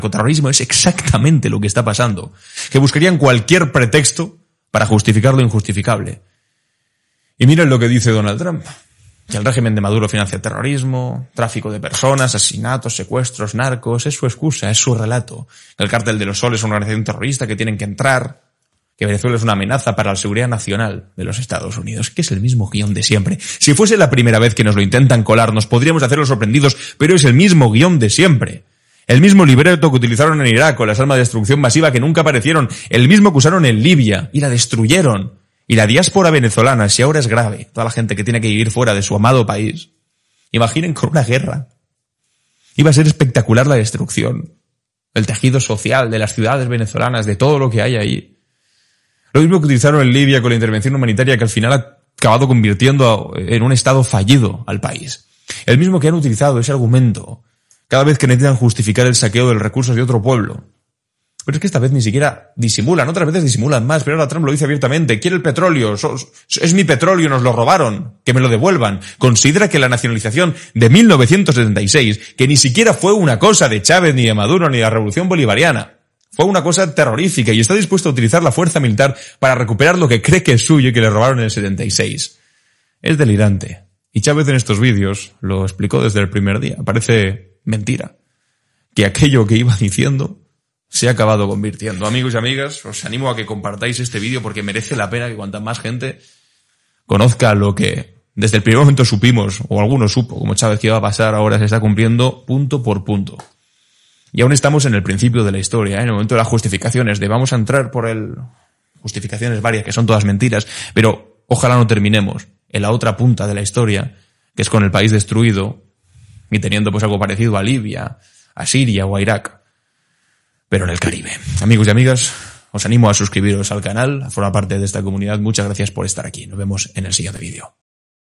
narcoterrorismo es exactamente lo que está pasando, que buscarían cualquier pretexto para justificar lo injustificable. Y miren lo que dice Donald Trump, que el régimen de Maduro financia terrorismo, tráfico de personas, asesinatos, secuestros, narcos, es su excusa, es su relato. El Cártel de los Soles es una organización terrorista que tienen que entrar, que Venezuela es una amenaza para la seguridad nacional de los Estados Unidos, que es el mismo guión de siempre. Si fuese la primera vez que nos lo intentan colar, nos podríamos hacer los sorprendidos, pero es el mismo guión de siempre. El mismo libreto que utilizaron en Irak con las armas de destrucción masiva que nunca aparecieron, el mismo que usaron en Libia y la destruyeron. Y la diáspora venezolana, si ahora es grave, toda la gente que tiene que vivir fuera de su amado país, imaginen con una guerra. Iba a ser espectacular la destrucción, el tejido social de las ciudades venezolanas, de todo lo que hay ahí. Lo mismo que utilizaron en Libia con la intervención humanitaria que al final ha acabado convirtiendo en un estado fallido al país. El mismo que han utilizado ese argumento cada vez que necesitan justificar el saqueo de los recursos de otro pueblo. Pero es que esta vez ni siquiera disimulan, otras veces disimulan más, pero ahora Trump lo dice abiertamente. Quiere el petróleo, es mi petróleo, nos lo robaron, que me lo devuelvan. Considera que la nacionalización de 1976, que ni siquiera fue una cosa de Chávez, ni de Maduro, ni de la Revolución Bolivariana, fue una cosa terrorífica y está dispuesto a utilizar la fuerza militar para recuperar lo que cree que es suyo y que le robaron en el 76. Es delirante. Y Chávez en estos vídeos lo explicó desde el primer día. Parece mentira que aquello que iba diciendo se ha acabado convirtiendo. Amigos y amigas, os animo a que compartáis este vídeo porque merece la pena que cuanta más gente conozca lo que desde el primer momento supimos, o alguno supo, como Chávez, que iba a pasar, ahora se está cumpliendo punto por punto. Y aún estamos en el principio de la historia, en el momento de las justificaciones, de vamos a entrar por justificaciones varias, que son todas mentiras, pero ojalá no terminemos en la otra punta de la historia, que es con el país destruido y teniendo pues algo parecido a Libia, a Siria o a Irak, pero en el Caribe. Amigos y amigas, os animo a suscribiros al canal, a formar parte de esta comunidad. Muchas gracias por estar aquí. Nos vemos en el siguiente vídeo.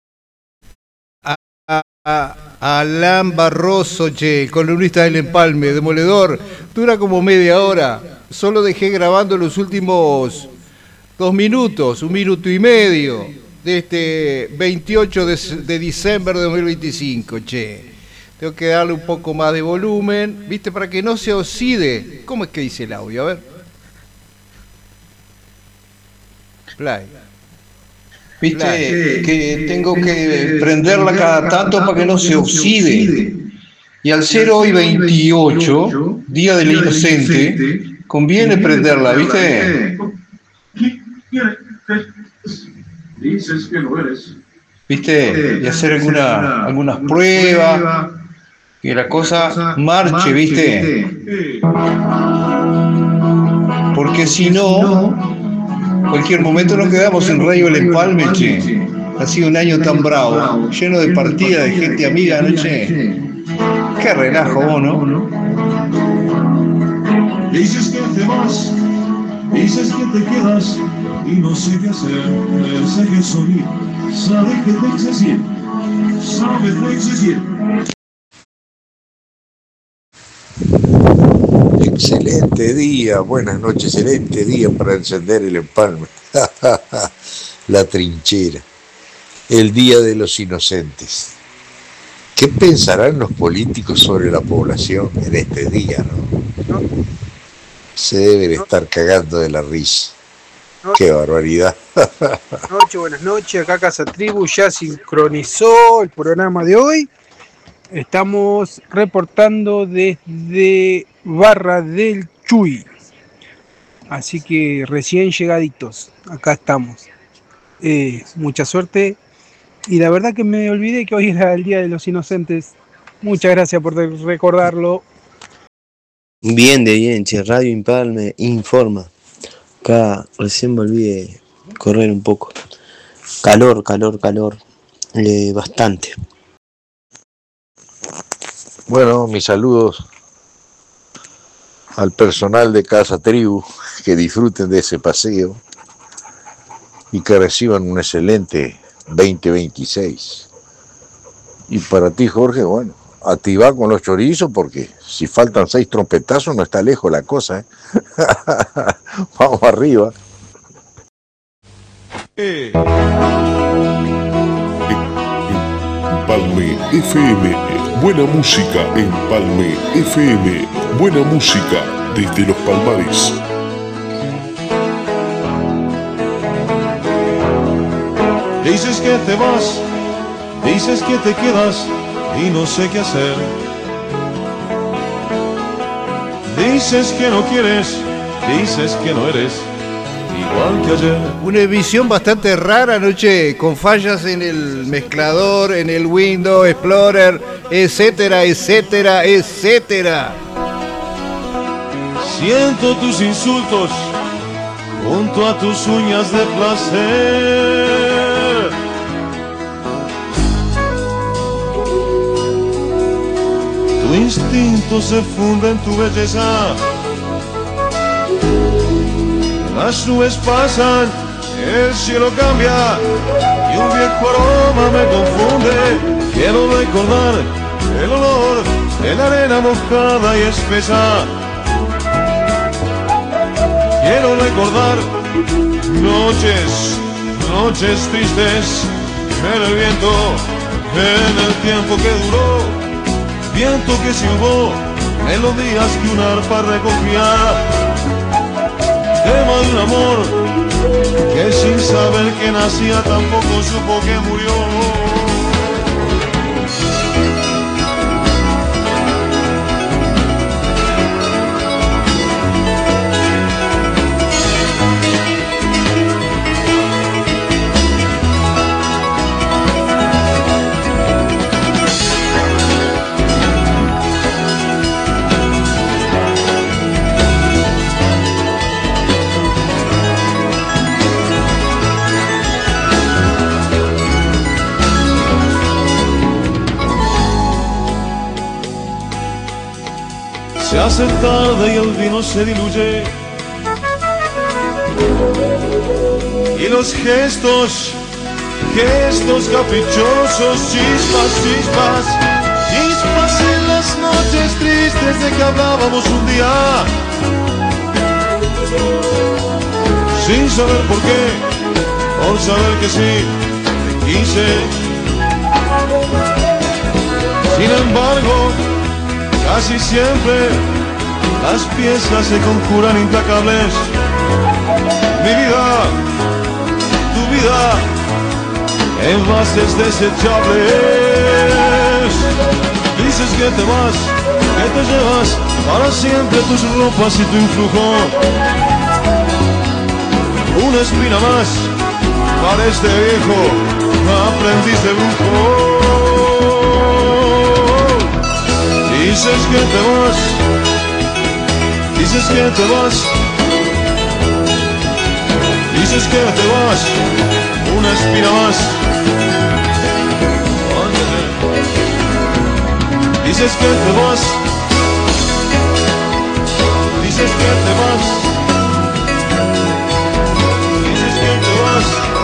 Alan Barroso, el columnista del Empalme, demoledor, dura como media hora. Solo dejé grabando los últimos 2 minutos, 1 minuto y medio, de este 28 de diciembre de 2025, Tengo que darle un poco más de volumen, ¿viste? Para que no se oxide. ¿Cómo es que dice el audio? A ver. Play. Viste que tengo que prenderla cada tanto para que no se oxide. Y al ser hoy 28, Día del Inocente, conviene prenderla, ¿viste? Dices que lo eres. ¿Viste? Y hacer algunas pruebas, que la cosa marche, ¿viste? Porque si no, cualquier momento nos quedamos en Radio El Empalme, Ha sido un año tan bravo, lleno de partidas, de gente amiga, ¿no, Qué relajo, vos, ¿no? Dices que te vas, dices que te quedas, y no sé qué hacer, sé que soy, sabes que te exigir, sabes que exigir. Excelente día, buenas noches, excelente día para encender el empalme. La trinchera, el día de los inocentes. ¿Qué pensarán los políticos sobre la población en este día, no? Se deben estar cagando de la risa. ¡Qué barbaridad! Buenas noches, acá Casa Tribu ya sincronizó el programa de hoy. Estamos reportando desde Barra del Chuy. Así que recién llegaditos, acá estamos. Mucha suerte. Y la verdad que me olvidé que hoy era el Día de los Inocentes. Muchas gracias por recordarlo. Bien, Radio Empalme informa. Acá recién volví de correr un poco. Calor. Bastante. Bueno, mis saludos al personal de Casa Tribu, que disfruten de ese paseo y que reciban un excelente 2026. Y para ti, Jorge, bueno, activa con los chorizos, porque si faltan 6 trompetazos no está lejos la cosa, Vamos arriba. Empalme FM. Buena música, Empalme FM. Buena música desde los Palmares. Dices que te vas, dices que te quedas y no sé qué hacer. Dices que no quieres, dices que no eres igual que ayer. Una emisión bastante rara anoche, con fallas en el mezclador, en el Windows Explorer, etcétera, etcétera, etcétera. Siento tus insultos junto a tus uñas de placer. Tu instinto se funde en tu belleza. Las nubes pasan, el cielo cambia y un viejo aroma me confunde. Quiero recordar el olor de la arena mojada y espesa. Quiero recordar noches, noches tristes en el viento, en el tiempo que duró. Viento que silbó, melodías que un arpa recogía. Tema de un amor que sin saber que nacía tampoco supo que murió. Se hace tarde y el vino se diluye y los gestos, gestos caprichosos, chispas, chispas, chispas en las noches tristes de que hablábamos un día, sin saber por qué, por saber que sí, te quise. Sin embargo, casi siempre las piezas se conjuran implacables. Mi vida, tu vida, envases desechables. Dices que te vas, que te llevas para siempre tus ropas y tu influjo. Una espina más para este viejo aprendiz de brujo. Dices que te vas, dices que te vas, dices que te vas, una espina más. Dices que te vas, dices que te vas, dices que te vas.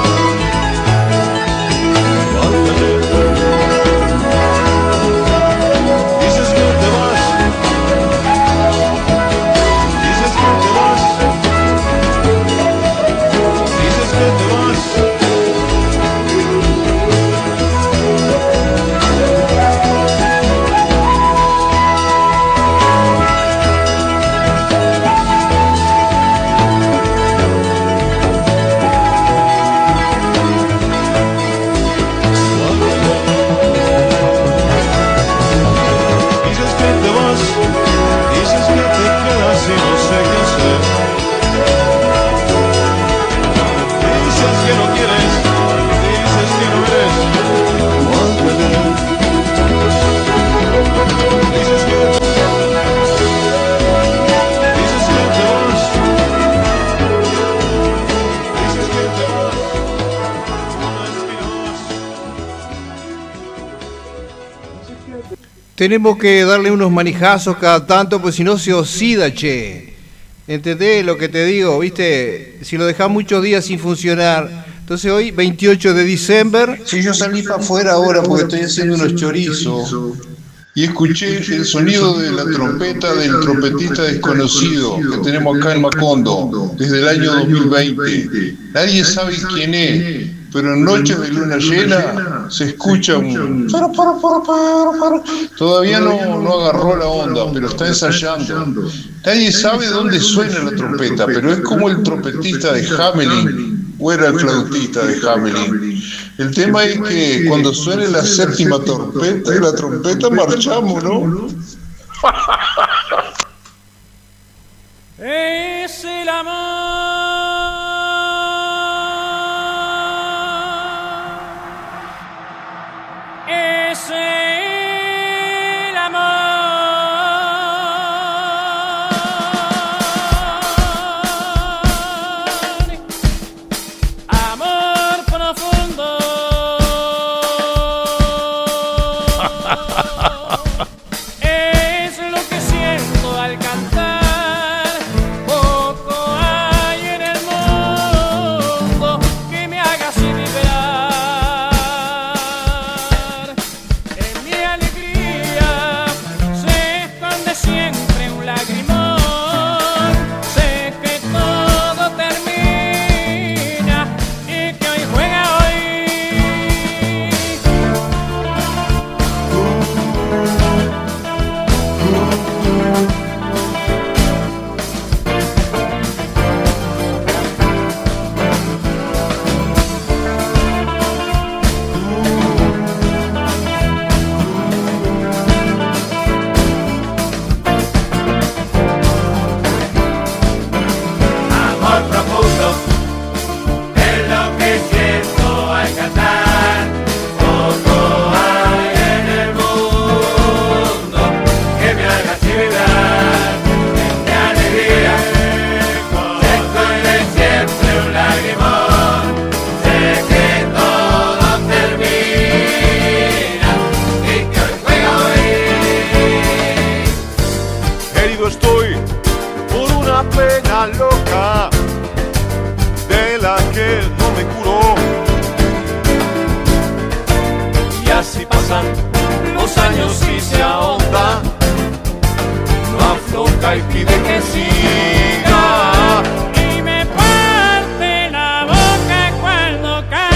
Tenemos que darle unos manijazos cada tanto, pues si no se oxida, che. ¿Entendés lo que te digo? ¿Viste? Si lo dejás muchos días sin funcionar. Entonces hoy, 28 de diciembre... Si yo salí para afuera ahora porque estoy haciendo unos chorizos y escuché el sonido de la trompeta del trompetista desconocido que tenemos acá en Macondo desde el año 2020. Nadie sabe quién es. pero en noches de luna llena se escucha un... Todavía no agarró la onda, pero está ensayando. Nadie sabe dónde suena la trompeta, pero es como el trompetista de Hamelin, o era el flautista de Hamelin. El tema es que cuando suene la séptima trompeta y la trompeta marchamos, ¿no? Es el amor. Es el amor. Amor profundo. Es lo que siento al cantar. Poco hay en el mundo que me haga así vibrar. En mi alegría se esconde siempre un lagrimón. Sé que todo termina y que hoy juega hoy. Amor profundo es lo que siento al cantar. Poco hay en el mundo que me haga así vibrar. En mi alegría se esconde siempre un lagrimón. Sé que todo termina y que hoy juega hoy. Herido estoy por una pena loca de la que no me curó. Y así pasan los años y se ahonda, no afloja y pide que siga. Y me parte la boca cuando canto.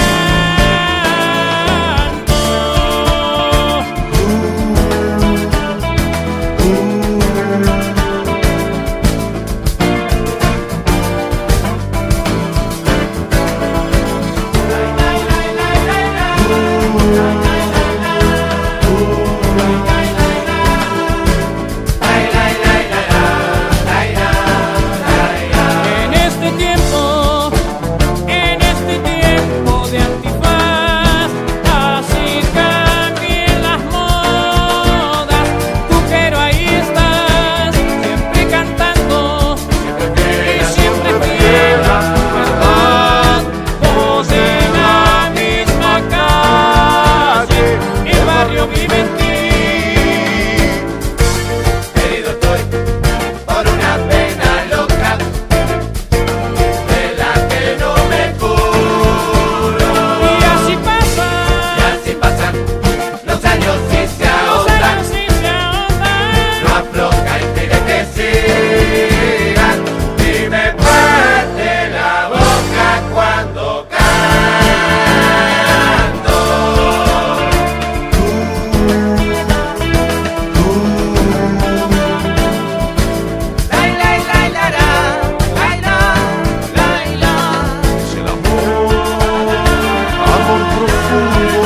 En este tiempo de antifaz, así cambien las modas. Tú pero ahí estás, siempre cantando y siempre fiel a tu verdad. Vos en la misma calle, el barrio vive en ti. Herido estoy por una pena loca de la que no me curo. Y así pasan los años y se ahondan, no afloja y pide que sigan. Y me parte la boca cuando canto. Lai, lai, lai, la, la, lai, la, lai, la. Es el amor profundo.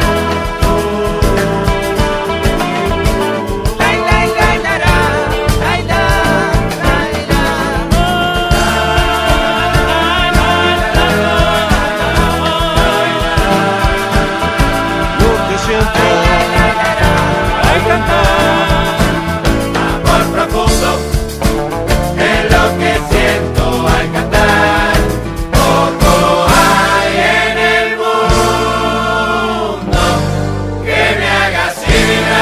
Lai, lai, lai, la, la, lai, la, lai, la. Lo que siento Al cantar, amor profundo es lo que siento al cantar. Poco hay en el mundo que me haga así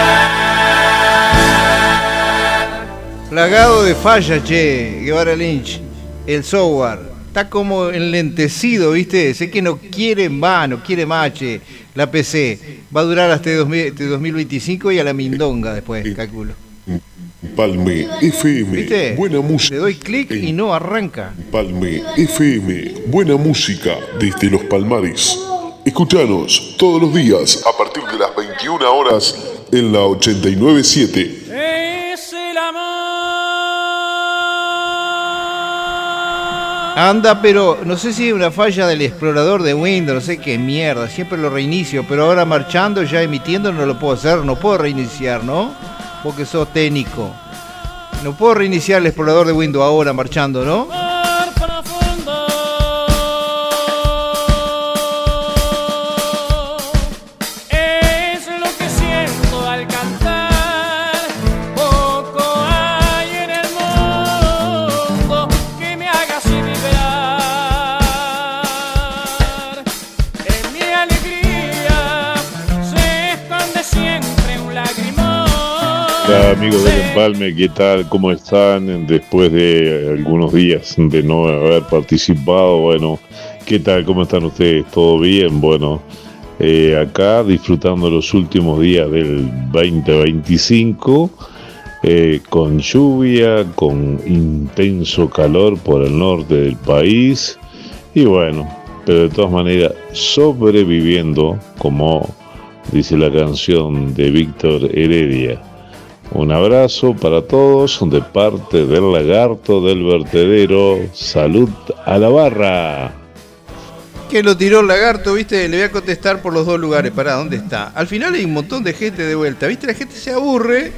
vibrar. Plagado de fallas, che, Guevara Lynch. El software está como enlentecido, ¿viste? Sé que no quiere más, che. La PC va a durar hasta 2025 y a la mindonga después, calculo. Palme FM, ¿Viste? buena música. Le doy clic y no arranca. Palme FM, buena música desde los Palmares. Escuchanos todos los días a partir de las 21 horas en la 89.7. Es el amor. Anda, pero no sé si es una falla del explorador de Windows, no sé qué mierda, siempre lo reinicio, pero ahora marchando, ya emitiendo, no lo puedo hacer, no puedo reiniciar, ¿no? Porque sos técnico. No puedo reiniciar el explorador de Windows ahora marchando, ¿no? Hola amigos del Empalme, ¿qué tal? ¿Cómo están? Después de algunos días de no haber participado, bueno, ¿qué tal? ¿Cómo están ustedes? ¿Todo bien? Bueno, acá disfrutando los últimos días del 2025, con lluvia, con intenso calor por el norte del país, y bueno, pero de todas maneras sobreviviendo, como dice la canción de Víctor Heredia. Un abrazo para todos de parte del Lagarto del Vertedero. Salud a la barra. Que lo tiró el Lagarto, ¿viste? Le voy a contestar por los dos lugares. Pará, ¿dónde está? Al final hay un montón de gente de vuelta, ¿viste? La gente se aburre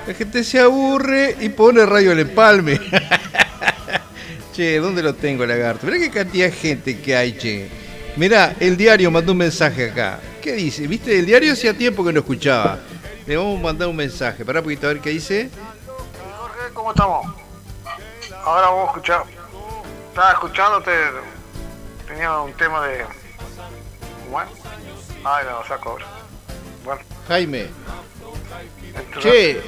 y pone Radio El Empalme. Che, ¿dónde lo tengo, Lagarto? Mirá qué cantidad de gente que hay, che. Mirá, el diario mandó un mensaje acá. ¿Qué dice? ¿Viste? El diario hacía tiempo que no escuchaba. Le vamos a mandar un mensaje. Pará un poquito a ver qué dice. Jorge, ¿cómo estamos? Ahora vamos a escuchar. Estaba escuchándote. Tenía un tema de... Bueno. Ay, no, saco ahora. Bueno. Jaime. Che.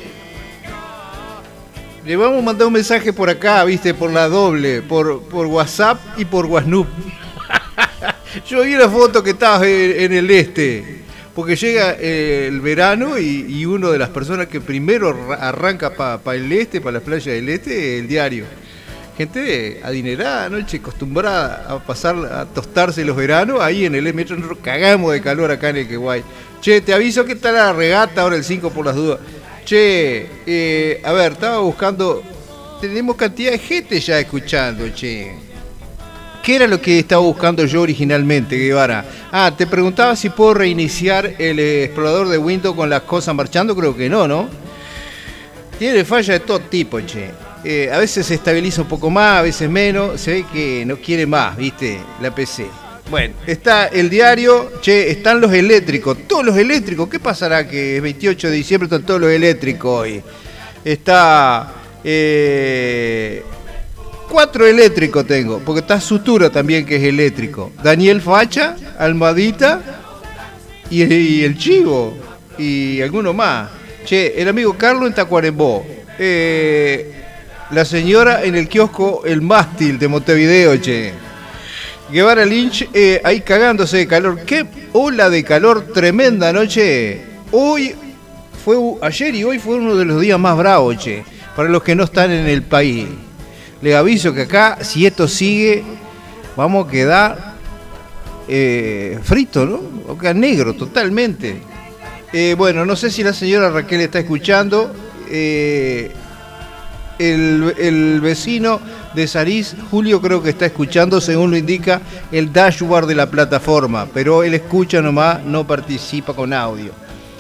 Le vamos a mandar un mensaje por acá, viste, por la doble. Por WhatsApp y por WhatsApp. Yo vi la foto que estabas en el este. Porque llega el verano y uno de las personas que primero arranca para el este, para las playas del este, el diario. Gente adinerada, ¿no? Che, acostumbrada a pasar, a tostarse los veranos, ahí en el metro nosotros cagamos de calor acá en el Queguay. Che, te aviso que está la regata ahora el 5 por las dudas. Che, a ver, estaba buscando, tenemos cantidad de gente ya escuchando, che. ¿Qué era lo que estaba buscando yo originalmente, Guevara? Ah, te preguntaba si puedo reiniciar el explorador de Windows con las cosas marchando. Creo que no, ¿no? Tiene falla de todo tipo, che. A veces se estabiliza un poco más, a veces menos. Se ve que no quiere más, ¿viste? La PC. Bueno, está el diario. Che, están los eléctricos. Todos los eléctricos. ¿Qué pasará que es 28 de diciembre están todos los eléctricos hoy? Está... 4 eléctricos tengo, porque está Sutura también, que es eléctrico. Daniel Facha, Almadita y el Chivo y alguno más. Che, el amigo Carlos en Tacuarembó. La señora en el kiosco El Mástil de Montevideo, che. Guevara Lynch ahí cagándose de calor. Qué ola de calor tremenda, ¿no, che? Ayer y hoy fue uno de los días más bravos, che, para los que no están en el país. Les aviso que acá, si esto sigue, vamos a quedar frito, ¿no? Vamos a quedar negro totalmente. Bueno, no sé si la señora Raquel está escuchando. El vecino de Sarís, Julio, creo que está escuchando, según lo indica el dashboard de la plataforma. Pero él escucha nomás, no participa con audio.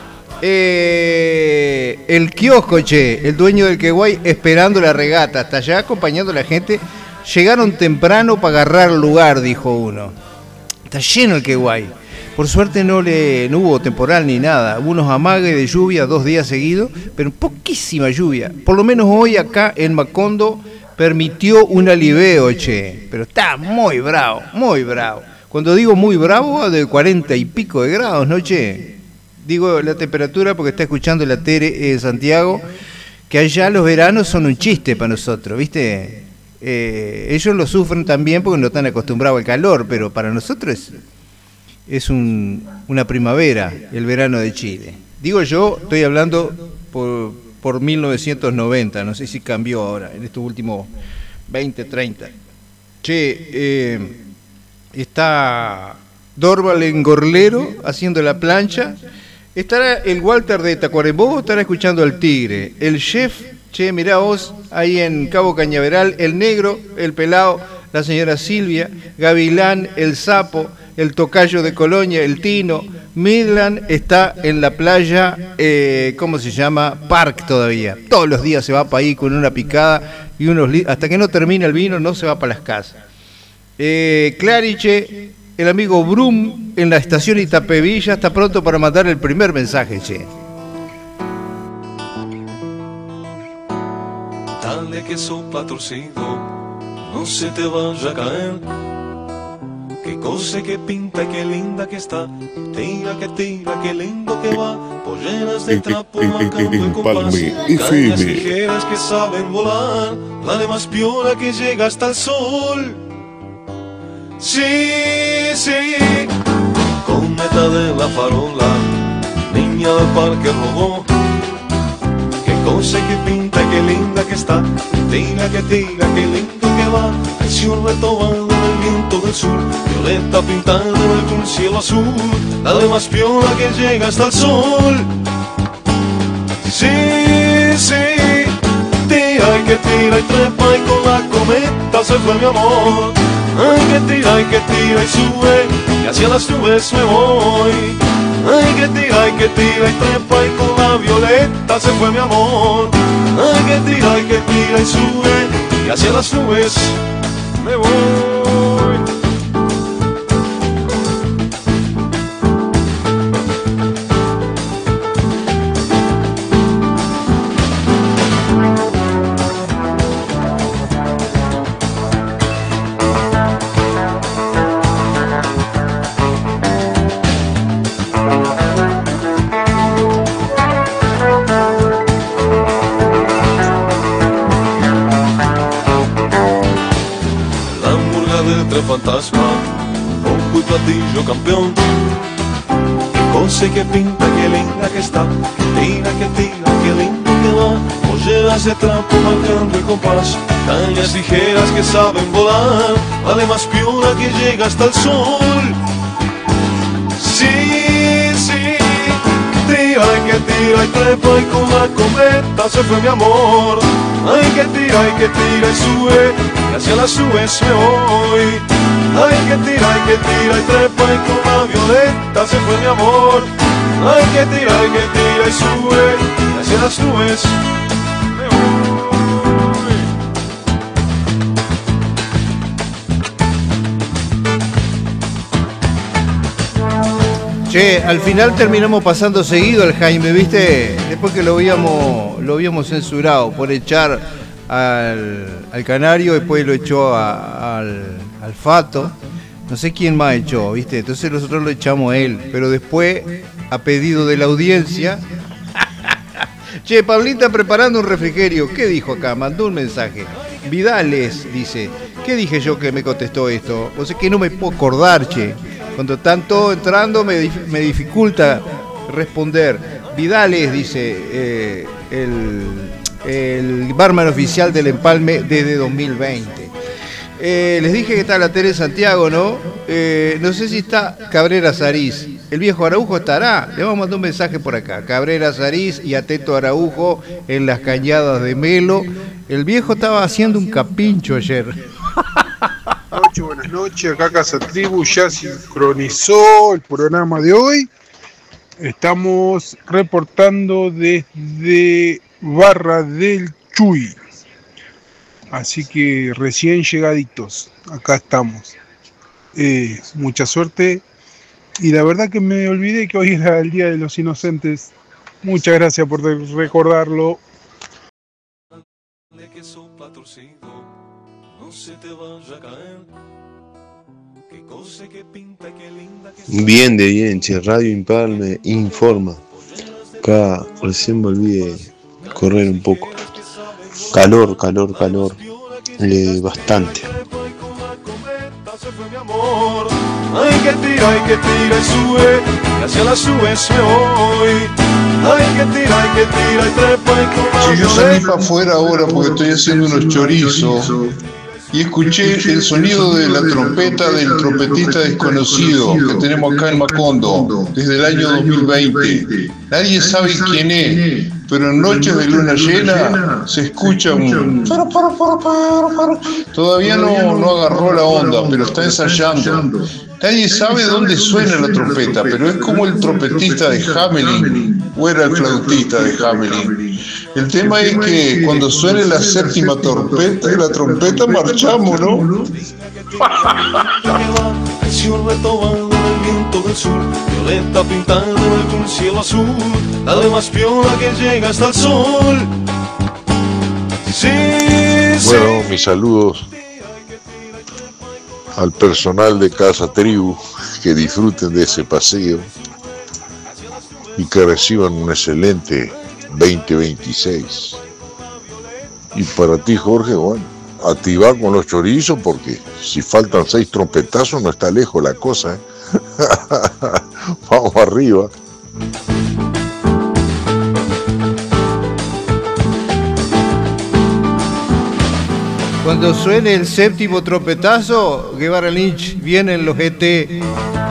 El kiosco, che, el dueño del Queguay esperando la regata, hasta allá acompañando a la gente. Llegaron temprano para agarrar lugar, dijo uno. Está lleno el Queguay. Por suerte no hubo temporal ni nada. Hubo unos amagues de lluvia 2 días seguidos, pero poquísima lluvia. Por lo menos hoy acá en Macondo permitió un aliveo, che. Pero está muy bravo, muy bravo. Cuando digo muy bravo, de 40 y pico de grados, ¿no, che? Digo la temperatura porque está escuchando la Tere Santiago, que allá los veranos son un chiste para nosotros, ¿viste? Ellos lo sufren también porque no están acostumbrados al calor, pero para nosotros es una primavera, el verano de Chile. Digo yo, estoy hablando por 1990, no sé si cambió ahora, en estos últimos 20, 30. Che, está Dorval en Gorlero haciendo la plancha. Estará el Walter de Tacuarembó, estará escuchando al Tigre. El chef, che, mirá vos, ahí en Cabo Cañaveral, el Negro, el Pelao, la señora Silvia, Gavilán, el Sapo, el Tocayo de Colonia, el Tino. Midland está en la playa, ¿cómo se llama? Park todavía. Todos los días se va para ahí con una picada y hasta que no termina el vino no se va para las casas. Clariche, el amigo Brum en la estación Itapevilla está pronto para mandar el primer mensaje, che. Dale que sopa torcido, no se te vaya a caer. Qué cosa que pinta, qué linda que está. Tira, qué lindo que va. Polleras de trapo marcando el compás. Cañas ligeras que saben volar. Dale más piola que llega hasta el sol. Sí, sí. Cometa de la farola, niña del parque robó. Qué cosa que pinta, qué linda que está. Tira, qué lindo que va. El cielo retomado del viento del sur. Violeta pintada en el cielo azul. Dale más piola que llega hasta el sol. Sí, sí. Tira y trepa y con la cometa se fue mi amor. Ay, que tira y sube y hacia las nubes me voy. Ay, que tira y trepa y con la violeta se fue mi amor. Ay, que tira y sube y hacia las nubes me voy. Fantasma, ronco y platillo campeón. Qué cosa que pinta, qué linda que está. Que tira, qué lindo que va. Polleras de trapo marcando el compás. Cañas ligeras que saben volar. Vale más piola que llega hasta el sol. Sí, sí. Tira y trepa y con la cometa se fue mi amor. Ay, que tira y sube y hacia las nubes me voy. Ay, que tira y trepa y con la violeta se fue mi amor. Ay, que tira y sube y hacia las nubes me voy. Che, al final terminamos pasando seguido al Jaime, ¿viste? Después que lo habíamos censurado por echar al Canario, después lo echó al Fato, no sé quién más echó, ¿viste? Entonces nosotros lo echamos a él, pero después, a pedido de la audiencia, che, Pablita preparando un refrigerio, ¿qué dijo acá? Mandó un mensaje. Vidales, dice, ¿qué dije yo que me contestó esto? O sea que no me puedo acordar, che. Cuando están todos entrando me dificulta responder. Vidales, dice, el barman oficial del Empalme desde 2020. Les dije que está la Tere Santiago, ¿no? No sé si está Cabrera Sariz. El viejo Araujo estará. Le vamos a mandar un mensaje por acá. Cabrera Sariz y Ateto Araujo en las cañadas de Melo. El viejo estaba haciendo un capincho ayer. Buenas noches, acá Casa Tribu ya sincronizó el programa de hoy. Estamos reportando desde Barra del Chuy. Así que recién llegaditos, acá estamos. Mucha suerte. Y la verdad que me olvidé que hoy era el Día de los Inocentes. Muchas gracias por recordarlo. Bien de bien, che, Radio Impalme informa. Acá recién volví de correr un poco. Calor, bastante. Ay, que tira y sube, y hacia las nubes me voy. Ay, que tira y trepa y con la Si yo salí para afuera ahora porque estoy haciendo unos chorizos y escuché el sonido de la trompeta del trompetista desconocido que tenemos acá en Macondo desde el año 2020. Nadie sabe quién es, pero en noches de luna llena se escucha un... Todavía no agarró la onda, pero está ensayando. Nadie sabe dónde suena la trompeta, pero es como el trompetista de Hamelin, o era el flautista de Hamelin. El tema es que cuando suene la séptima trompeta marchamos, ¿no? El cielo retomando el viento del sur, violeta pintando el cielo azul, dale más piola que llega hasta el sol. Sí, bueno, mis saludos al personal de Casa Tribu, que disfruten de ese paseo y que reciban un excelente 2026. Y para ti, Jorge, bueno, activar con los chorizos, porque si faltan 6 trompetazos no está lejos la cosa, ¿eh? Vamos arriba. Cuando suene el séptimo trompetazo, Guevara Lynch, vienen los ET.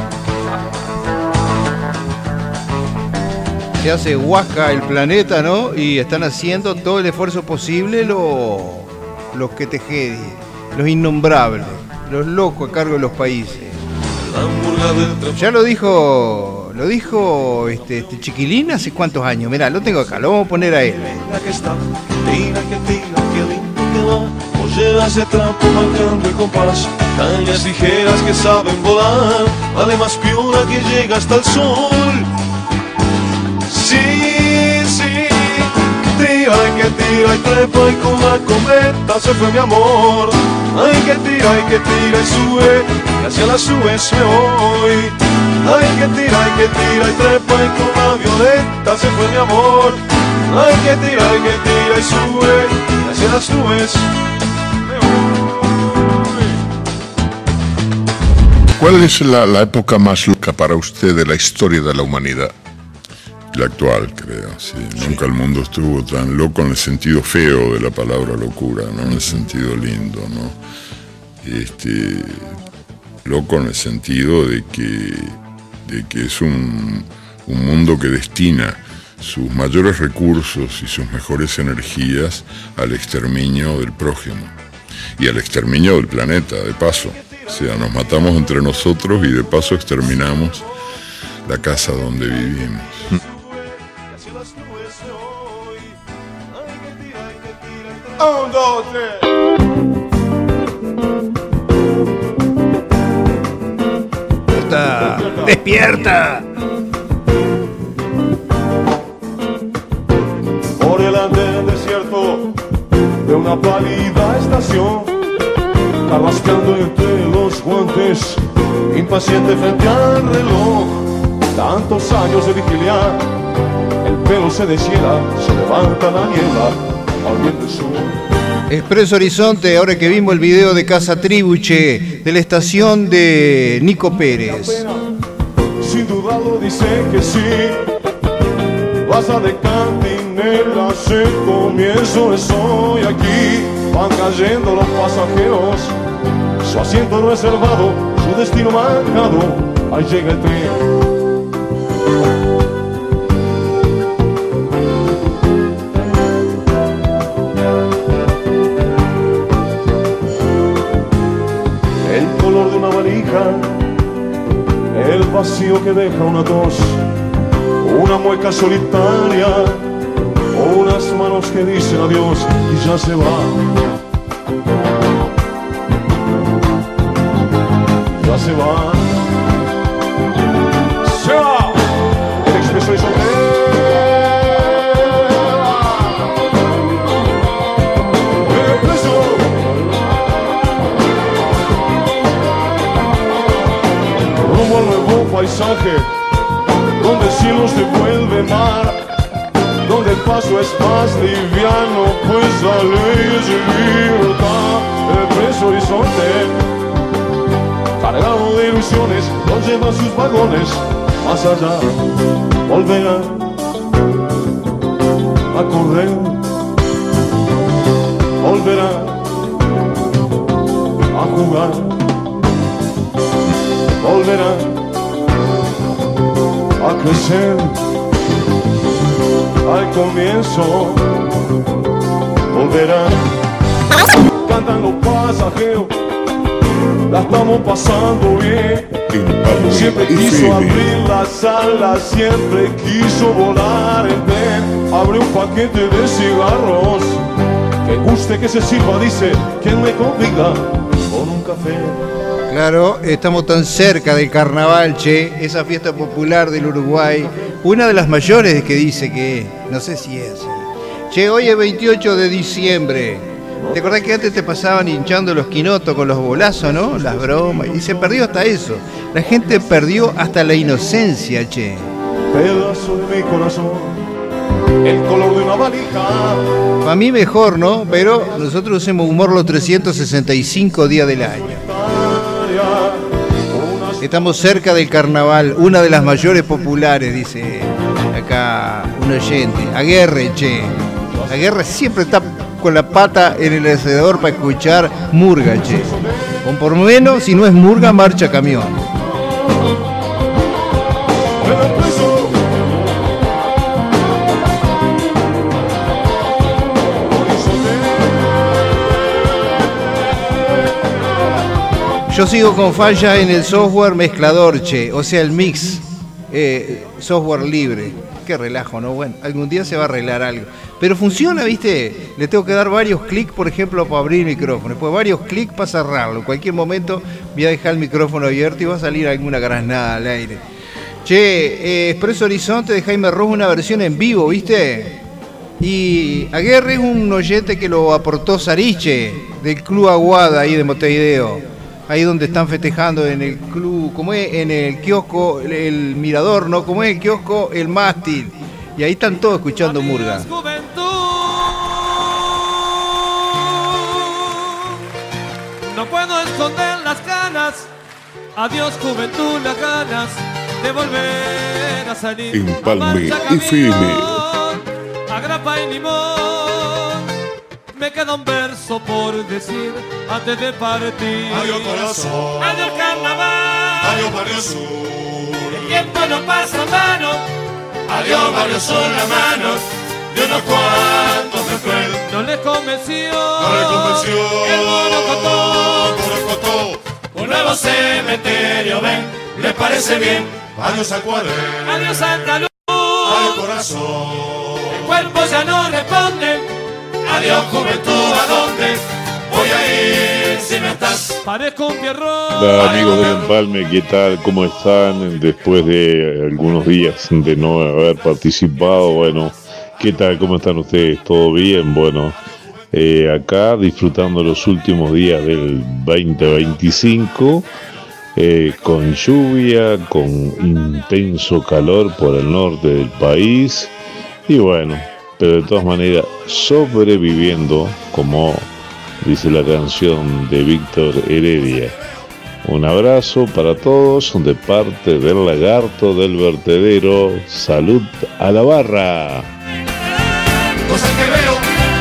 Se hace huasca el planeta, ¿no? Y están haciendo todo el esfuerzo posible los que te jedi, los innombrables, los locos a cargo de los países. Ya lo dijo este Chiquilín hace cuántos años. Mirá, lo tengo acá, lo vamos a poner a él. Polleras de trapo marcando el compás, cañas ligeras que saben volar, vale más piola que llega hasta el sol. Sí, tira y trepa y con la cometa se fue mi amor. Ay, que tira y sube, y hacia las nubes me voy. Ay, que tira y trepa y con la violeta se fue mi amor. Ay, que tira y sube, y hacia las nubes. ¿Cuál es la época más loca para usted de la historia de la humanidad? La actual, creo, sí. Nunca el mundo estuvo tan loco en el sentido feo de la palabra locura, no en el sentido lindo, ¿no? Loco en el sentido de que es un mundo que destina sus mayores recursos y sus mejores energías al exterminio del prójimo y al exterminio del planeta, de paso. O sea, nos matamos entre nosotros y de paso exterminamos la casa donde vivimos. Un, dos, tres. ¡Despierta! Por delante del desierto de una pálida estación, carrascando entre los guantes, impaciente frente al reloj. Tantos años de vigilia, el pelo se deshiela, se levanta la niebla al viento del sur. Expreso Horizonte, ahora que vimos el video de Casa Tribuche, de la estación de Nico Pérez. Sin dudarlo dice que sí, plaza de Cantinelas, el comienzo estoy aquí. Van cayendo los pasajeros, su asiento reservado, su destino marcado, ahí llega el tren. El color de una valija, el vacío que deja una tos, una mueca solitaria, o unas manos que dicen adiós y ya se va. Ya se va. Se va. El expreso hizo rumbo al nuevo paisaje, donde el cielo se vuelve mar, donde el paso es más liviano, pues la ley es libertad. El expreso horizonte, cargado de ilusiones, nos lleva a sus vagones más allá. Volverá a correr, volverá jugar. Volverán a crecer al comienzo. Volverán cantando pasajero. La estamos pasando bien. Siempre quiso abrir las alas, siempre quiso volar en tren. Abre un paquete de cigarros, que guste que se sirva, dice quien me conviga con un café. Claro, estamos tan cerca del carnaval, che, esa fiesta popular del Uruguay, una de las mayores que dice que es, no sé si es. Che, hoy es 28 de diciembre. ¿Te acordás que antes te pasaban hinchando los quinotos con los bolazos, no? Las bromas. Y se perdió hasta eso. La gente perdió hasta la inocencia, che. Pedazo de mi corazón, el color de una valija. Para mí mejor, ¿no? Pero nosotros hacemos humor los 365 días del año. Estamos cerca del carnaval, una de las mayores populares, dice acá un oyente. Aguerre, che. Aguerre siempre está con la pata en el acelerador para escuchar murga, che. O por lo menos, si no es murga, marcha camión. Yo sigo con falla en el software mezclador, che, o sea, el mix, software libre. Qué relajo, ¿no? Bueno, algún día se va a arreglar algo. Pero funciona, ¿viste? Le tengo que dar varios clics, por ejemplo, para abrir el micrófono. Después varios clics para cerrarlo. En cualquier momento voy a dejar el micrófono abierto y va a salir alguna granada al aire. Che, Expreso Horizonte de Jaime Ross, una versión en vivo, ¿viste? Y Aguerre es un oyente que lo aportó Sariche, del Club Aguada ahí de Montevideo. Ahí donde están festejando en el club, como es en el kiosco, el mirador, ¿no? Como es el kiosco, el mástil. Y ahí están todos escuchando murga. No puedo esconder las ganas. Adiós juventud, las ganas de volver a salir. Empalme FM. A grapa y limón. Me queda un verso por decir antes de partir. Adiós corazón. Adiós carnaval. Adiós Barrio Sur. El tiempo no pasa en vano. Adiós Barrio Sur, la mano de unos cuantos de cruel. No les convenció. No les convenció. El monocotó. Monocotó. Un nuevo cementerio, ven, les parece bien. Adiós Acuarel. Adiós Santa Luz. Adiós corazón. El cuerpo ya no responde. Adiós juventud, ¿a dónde voy a ir si no estás? Parezco un pierrot. Hola amigos del Empalme, ¿qué tal? ¿Cómo están? Después de algunos días de no haber participado, bueno, ¿qué tal? ¿Cómo están ustedes? ¿Todo bien? Bueno, acá disfrutando los últimos días del 2025, con lluvia, con intenso calor por el norte del país y bueno, pero de todas maneras sobreviviendo, como dice la canción de Víctor Heredia. Un abrazo para todos de parte del lagarto del vertedero. Salud a la barra. Cosas que veo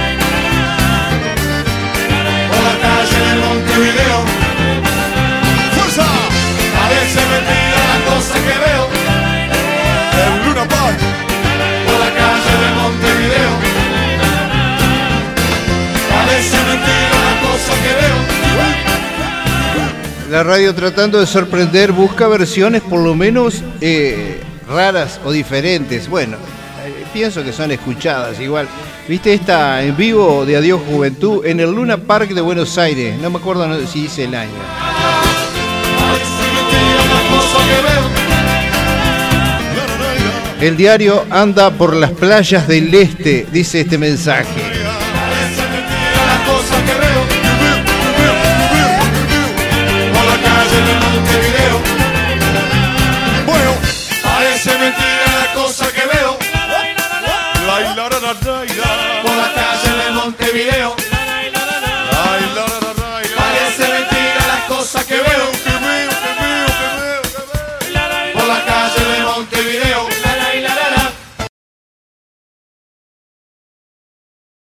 por la calle de Montevideo. ¡Fuerza! Parece mentira la cosa que veo en Luna Park por la calle de Montevideo. Parece mentira la cosa que veo. La radio, tratando de sorprender, busca versiones por lo menos raras o diferentes. Bueno, pienso que son escuchadas igual. ¿Viste esta en vivo de Adiós Juventud en el Luna Park de Buenos Aires? No me acuerdo si dice el año. El diario anda por las playas del este, dice este mensaje. Parece mentira la cosa que veo por la calle de Montevideo. Parece mentira la cosa que veo por la calle de Montevideo.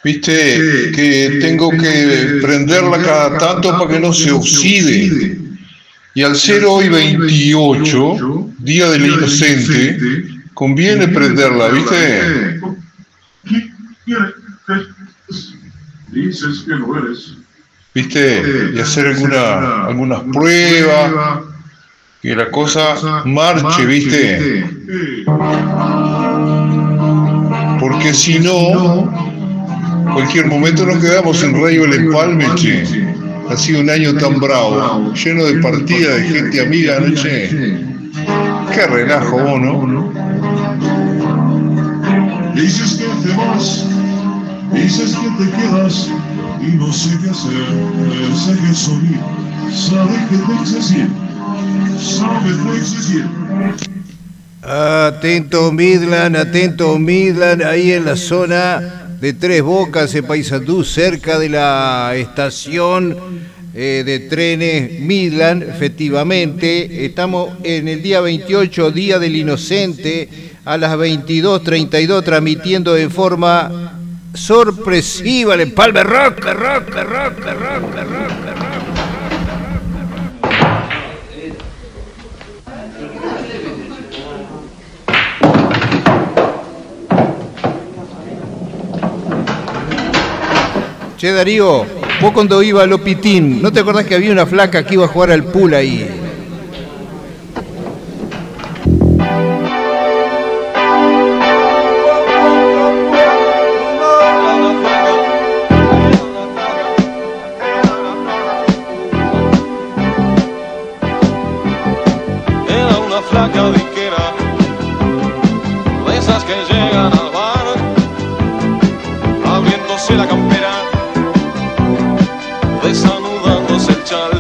Viste que tengo que prenderla cada tanto para que no se oxide. Y al ser hoy 28, Día del Inocente, conviene prenderla, ¿viste? Dices que no eres. ¿Viste? Y hacer algunas pruebas, que la cosa marche, ¿viste? Porque si no, cualquier momento nos quedamos sin Radio El Empalme, che. Ha sido un año tan bravo, lleno de partidas de gente amiga anoche. Qué relajo vos, ¿no? Dices que te vas, dices que te quedas y no sé qué hacer, sé que soy, sabes que te excesir, sabes que excesir. Atento Midland, ahí en la zona de Tres Bocas, en Paysandú, cerca de la estación de trenes Midland. Efectivamente, estamos en el día 28, Día del Inocente, a las 22:32, transmitiendo en forma sorpresiva el Empalme Rock. Che, Darío, vos cuando iba a Lopitín, ¿no te acordás que había una flaca que iba a jugar al pool ahí? Era una flaca diquera, de esas que llegan al bar, abriéndose la campera, desanudándose el chal.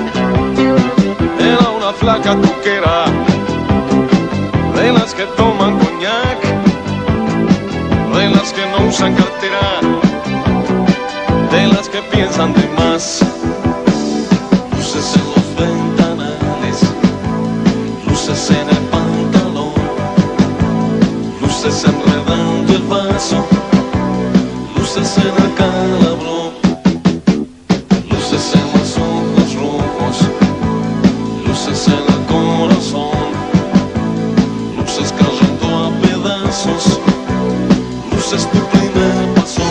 Era una flaca tuquera, de las que toman coñac, de las que no usan cartera, de las que piensan de más. Luces en los ventanales, luces en el pantalón, luces enredando el vaso, luces en el calabro, luces en los ojos rojos, luces en el corazón, luces cayendo a pedazos, luces tu primer paso.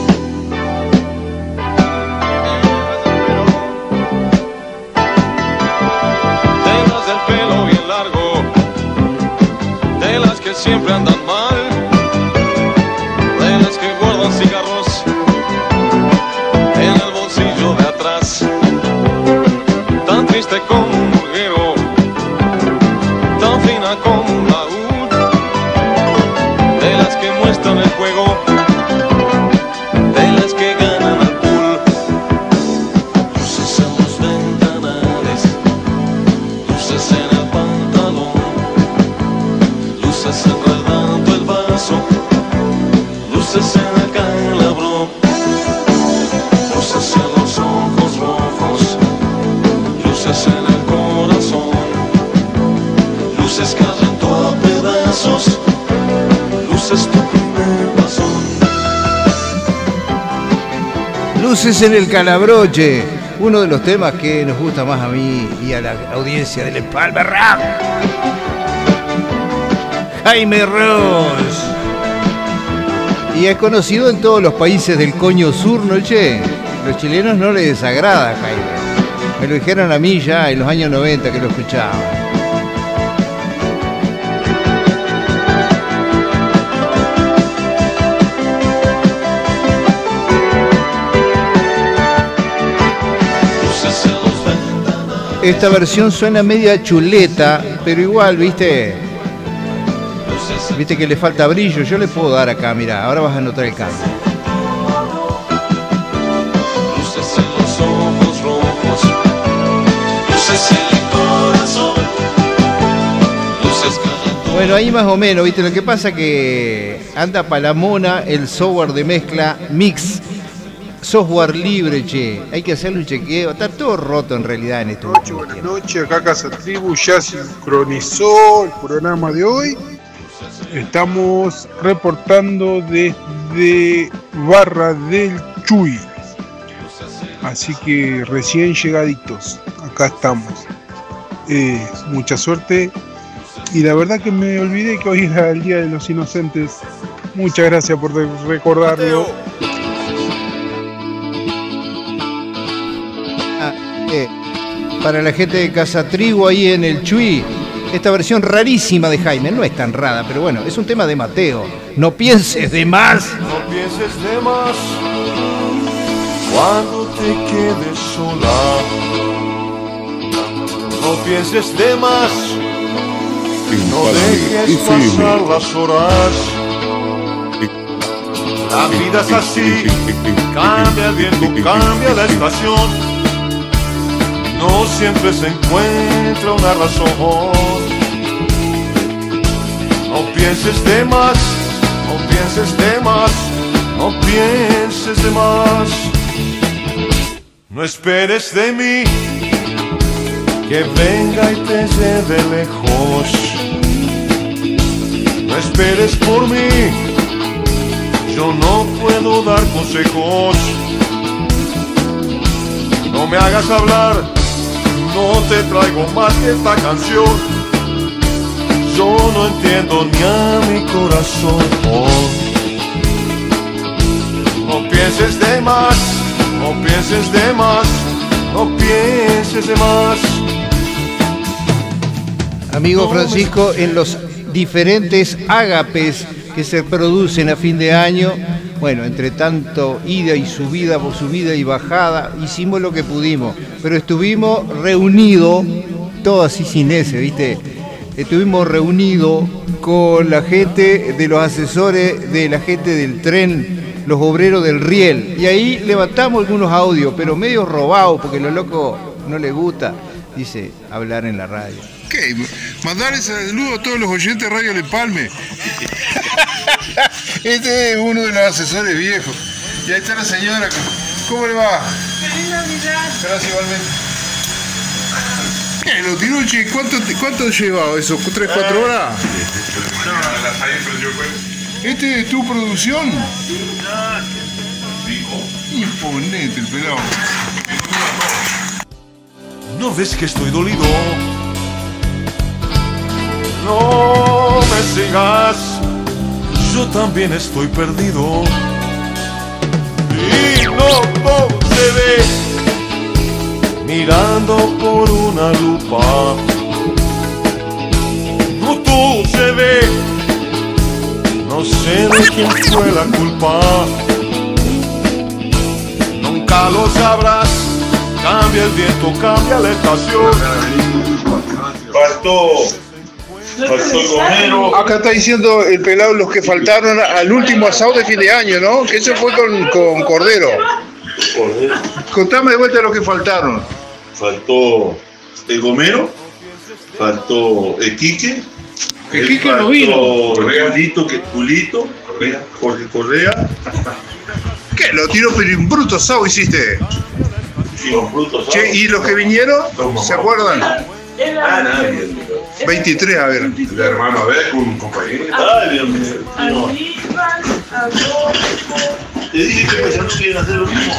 De las del pelo bien largo, de las que siempre andan mal, de las que guardan cigarros en el bolsillo de atrás, tan triste como un murguero, tan fina como un laúd, de las que muestran el juego, de las que ganan al pool. Luces en los ventanales, luces en el pantalón, luces enredando el vaso, luces en el calabro, luces en los ojos rojos, luces en el corazón, luces cayendo a pedazos, luces tu primer paso. Luces en el calabroche, uno de los temas que nos gusta más a mí y a la audiencia del Empalme Rock. Jaime Ross. Y es conocido en todos los países del coño sur, ¿no, che? Los chilenos no les desagrada, Jaime. Me lo dijeron a mí ya en los años 90 que lo escuchaban. Esta versión suena media chuleta, pero igual, ¿viste? Viste que le falta brillo. Yo le puedo dar acá, mirá, ahora vas a notar el cambio. Luces en los ojos rojos, luces en el corazón, luces cayendo. Bueno, ahí más o menos, ¿viste? Lo que pasa que anda pa' la mona el software de mezcla Mix. Software libre, che. Hay que hacerle un chequeo. Está todo roto en realidad en esto. Buenas noches, acá Casa Tribu ya sincronizó el programa de hoy. Estamos reportando desde Barra del Chuy. Así que recién llegaditos, acá estamos. Mucha suerte. Y la verdad que me olvidé que hoy era el Día de los Inocentes. Muchas gracias por recordarlo. Para la gente de Casa Tribu ahí en el Chuy, esta versión rarísima de Jaime, no es tan rara, pero bueno, es un tema de Mateo. No pienses de más. No pienses de más cuando te quedes sola. No pienses de más. No dejes pasar las horas. La vida es así. Cambia el viento, cambia la estación. No siempre se encuentra una razón. No pienses de más, no pienses de más, no pienses de más. No esperes de mí que venga y te lleve lejos. No esperes por mí, yo no puedo dar consejos. No me hagas hablar, no te traigo más que esta canción. Yo no entiendo ni a mi corazón. No pienses de más, no pienses de más, no pienses de más. Amigo Francisco, en los diferentes ágapes que se producen a fin de año, bueno, entre tanto ida y subida y bajada, hicimos lo que pudimos, pero estuvimos reunidos, todo así sin ese, ¿viste? Estuvimos reunidos con la gente de los asesores de la gente del tren, los obreros del riel, y ahí levantamos algunos audios, pero medio robados, porque a los locos no les gusta, dice, hablar en la radio. ¿Qué? Mandarles saludos a todos los oyentes de Radio El Empalme. Este es uno de los asesores viejos. Y ahí está la señora. ¿Cómo le va? Feliz Navidad. Gracias igualmente. ¿Qué? ¿Lo tiró, che? ¿Cuánto ha llevado eso? ¿3, 4 horas? ¿Este es tu producción? Imponente el pelado. ¿No ves que estoy dolido? No me sigas, yo también estoy perdido. Y no todo se ve mirando por una lupa. No todo se ve, no sé de quién fue la culpa. Nunca lo sabrás, cambia el viento, cambia la estación. Acá está diciendo el pelado los que faltaron al último asado de fin de año, ¿no? Que eso fue con Cordero. Contame de vuelta los que faltaron. Faltó el Gomero, faltó el Quique. El Quique no vino. Julito, Jorge Correa. ¿Qué? Lo tiró, pero un bruto asado hiciste. Sí, un bruto asado. Che, ¿y los que vinieron? ¿Se acuerdan? Nadie. 23, a ver. El hermano, a ver, con un compañero. Dale, te dije que ya no quieren hacer lo mismo.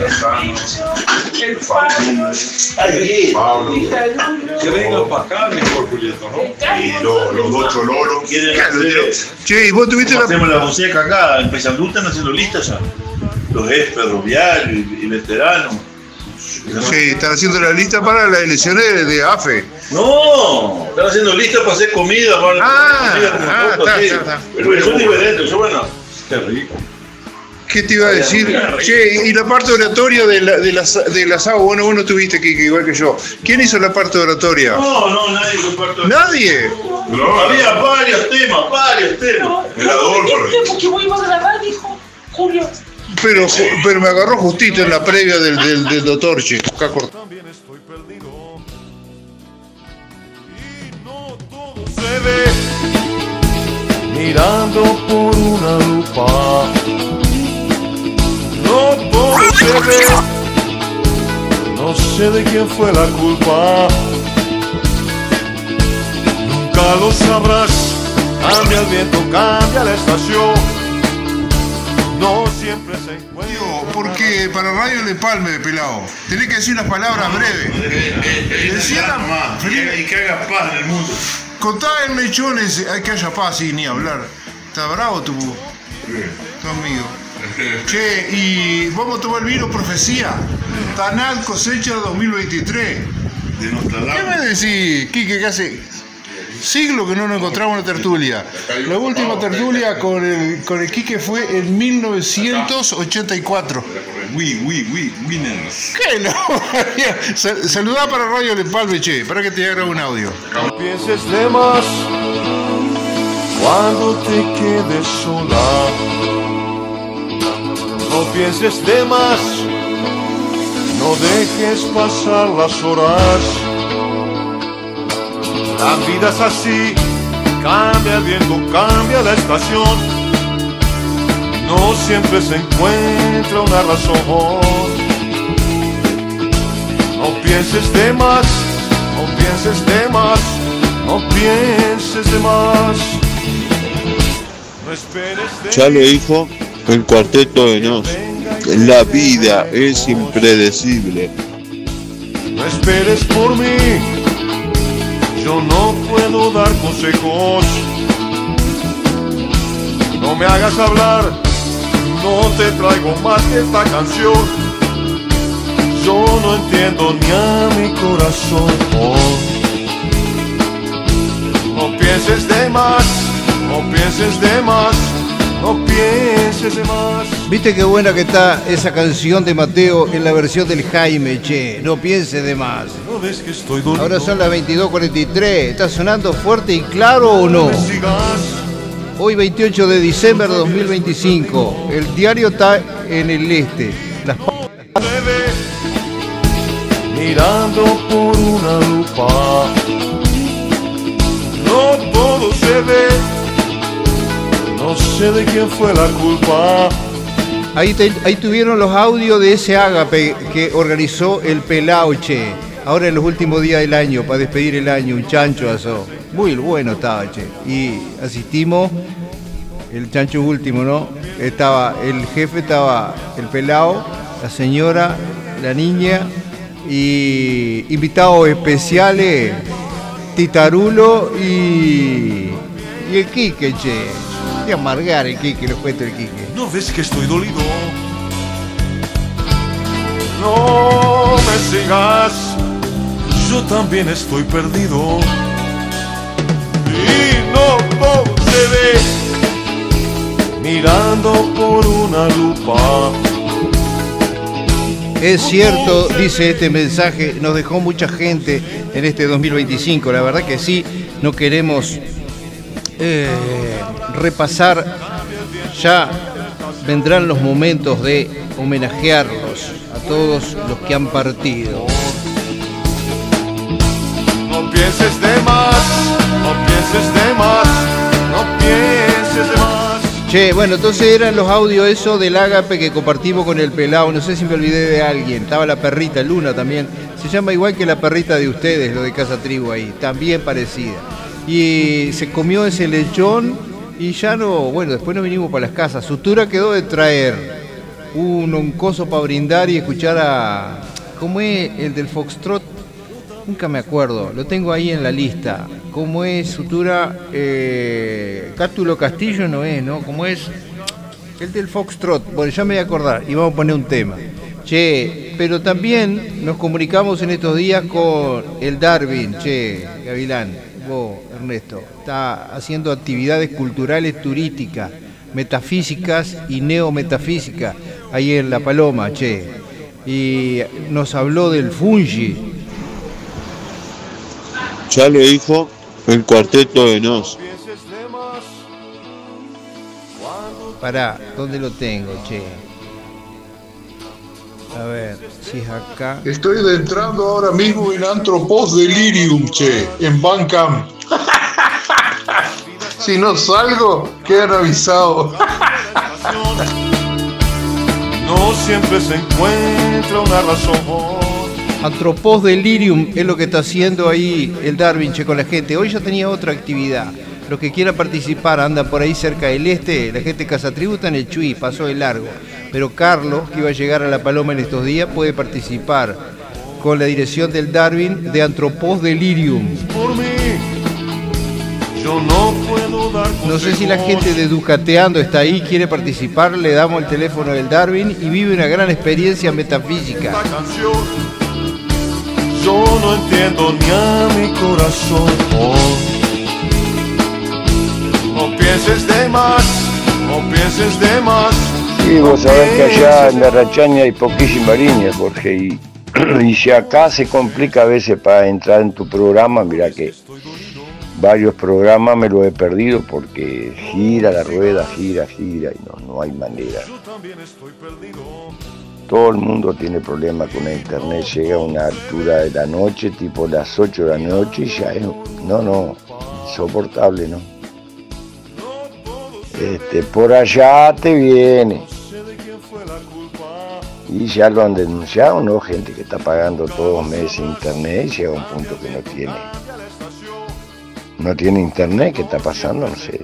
Pablo. Que vengan para acá, mejor, Julieta, ¿no? Y los dos choloros quieren hacer. Che, ¿y vos tuviste la. Hacemos la buceca acá, en Paysandú están haciendo listas ya. Los ex ferroviarios y veteranos. Sí, están haciendo la lista para las elecciones de AFE. No, están haciendo lista para hacer comida. Para está. Pero eso es diferente, eso bueno. Qué rico. ¿Qué te iba a decir? Che, y la parte oratoria del asado, bueno, vos no tuviste, Kike, igual que yo. ¿Quién hizo la parte oratoria? No, nadie hizo parte oratoria. ¿Nadie? No, había varios temas. El Adolfo. Porque voy a grabar, dijo Julio. Pero me agarró justito en la previa del doctor, che. Acá cortó. Se ve mirando por una lupa. No todo se ve, no sé de quién fue la culpa. Nunca lo sabrás, cambia el viento, cambia la estación. no siempre se encuentra. Porque para Radio El Empalme, pelado, tenés que decir las palabras breves. Decía más, y que haga paz en el mundo. Contá en Lechones, hay que haya paz y ni hablar. Está bravo tu amigo. Che, y vamos a tomar vino Profecía. Tanat cosecha 2023. ¿Qué me decís, Quique, que hace siglo que no nos encontramos una tertulia? La última tertulia con el Quique fue en 1984. Winners. ¿Qué no? Saludá para Radio El Empalme, che, para que te haga un audio. No pienses de más cuando te quedes sola. No pienses de más, no dejes pasar las horas. La vida es así, cambia el viento, cambia la estación. No siempre se encuentra una razón. No pienses de más, no pienses de más, no pienses de más. No esperes de Ya lo dijo el Cuarteto de Nos. La vida es impredecible. No esperes por mí, yo no puedo dar consejos. No me hagas hablar, no te traigo más que esta canción. Yo no entiendo ni a mi corazón. No pienses de más, no pienses de más, no pienses de más. ¿Viste qué buena que está esa canción de Mateo en la versión del Jaime, che? No pienses de más. ¿No ves que estoy dolido? Ahora son las 22:43. ¿Está sonando fuerte y claro o no? Hoy 28 de diciembre de 2025. El diario está en el este. Las mirando por una lupa, no todo se ve. No sé de quién fue la culpa. Ahí tuvieron los audios de ese ágape que organizó el Pelao, che. Ahora en los últimos días del año, para despedir el año, un chancho asó. Muy bueno estaba, che. Y asistimos, el chancho último, ¿no? Estaba el jefe, estaba el Pelao, la señora, la niña y invitados especiales, Titarulo y el Quique, che. Y amargar el Quique, les cuento el Quique. ¿No ves que estoy dolido? No me sigas, yo también estoy perdido. Y no todo se ve, mirando por una lupa. Es cierto, dice este mensaje, nos dejó mucha gente en este 2025. La verdad que sí, no queremos repasar. Ya vendrán los momentos de homenajearlos a todos los que han partido. No pienses de más, no pienses de más, no pienses de más. Che, bueno, entonces eran los audios eso del ágape que compartimos con el Pelao. No sé si me olvidé de alguien. Estaba la perrita, Luna también. Se llama igual que la perrita de ustedes, lo de Casa Tribu ahí. También parecida. Y se comió ese lechón y ya no... Bueno, después nos vinimos para las casas. Sutura quedó de traer un coso para brindar y escuchar a... ¿Cómo es el del Foxtrot? Nunca me acuerdo. Lo tengo ahí en la lista. ¿Cómo es Sutura? Cátulo Castillo no es, ¿no? ¿Cómo es? El del Foxtrot. Bueno, ya me voy a acordar y vamos a poner un tema. Che, pero también nos comunicamos en estos días con el Darwin, che, Gavilán, vos, Ernesto. Está haciendo actividades culturales turísticas, metafísicas y neometafísicas ahí en La Paloma, che. Y nos habló del fungi. Ya lo dijo el Cuarteto de Nos. Pará, ¿dónde lo tengo, che? A ver, si es acá. Estoy entrando ahora mismo en Anthropos Delirium, che, en Bandcamp. Si no salgo, quedan avisados. No siempre se encuentra una razón. Anthropos Delirium es lo que está haciendo ahí el Darwin, che, con la gente. Hoy ya tenía otra actividad. Los que quieran participar andan por ahí cerca del este. La gente de Casa Tribu está en el Chuy, pasó de largo. Pero Carlos, que iba a llegar a La Paloma en estos días, puede participar con la dirección del Darwin de Antropos Delirium. No sé si la gente de Ducateando está ahí, quiere participar, le damos el teléfono del Darwin y vive una gran experiencia metafísica. Yo no entiendo ni a mi corazón. No pienses de más, no pienses de más. Sí, vos sabés que allá en la Rachaña hay poquísima línea, Jorge, y si acá se complica a veces para entrar en tu programa, mira que varios programas me los he perdido porque gira la rueda, gira, y no hay manera. Todo el mundo tiene problemas con la internet, llega a una altura de la noche, tipo las 8 de la noche, y ya es, insoportable, ¿no? Por allá te viene. Y ya lo han denunciado, ¿no? Gente que está pagando todos los meses internet y llega a un punto que no tiene internet. ¿Qué está pasando? No sé.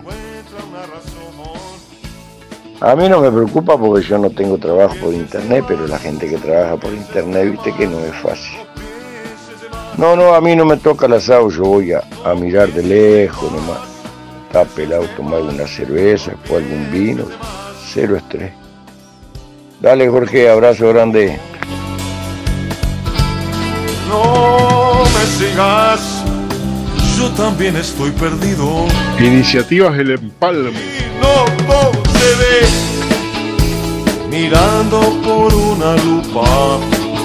A mí no me preocupa porque yo no tengo trabajo por internet, pero la gente que trabaja por internet, viste que no es fácil. No, a mí no me toca el asado, yo voy a mirar de lejos nomás. Está pelado, tomar una cerveza, o algún vino, cero estrés. Dale, Jorge, abrazo grande. No me sigas, yo también estoy perdido. Iniciativas El Empalme. No se ve, mirando por una lupa.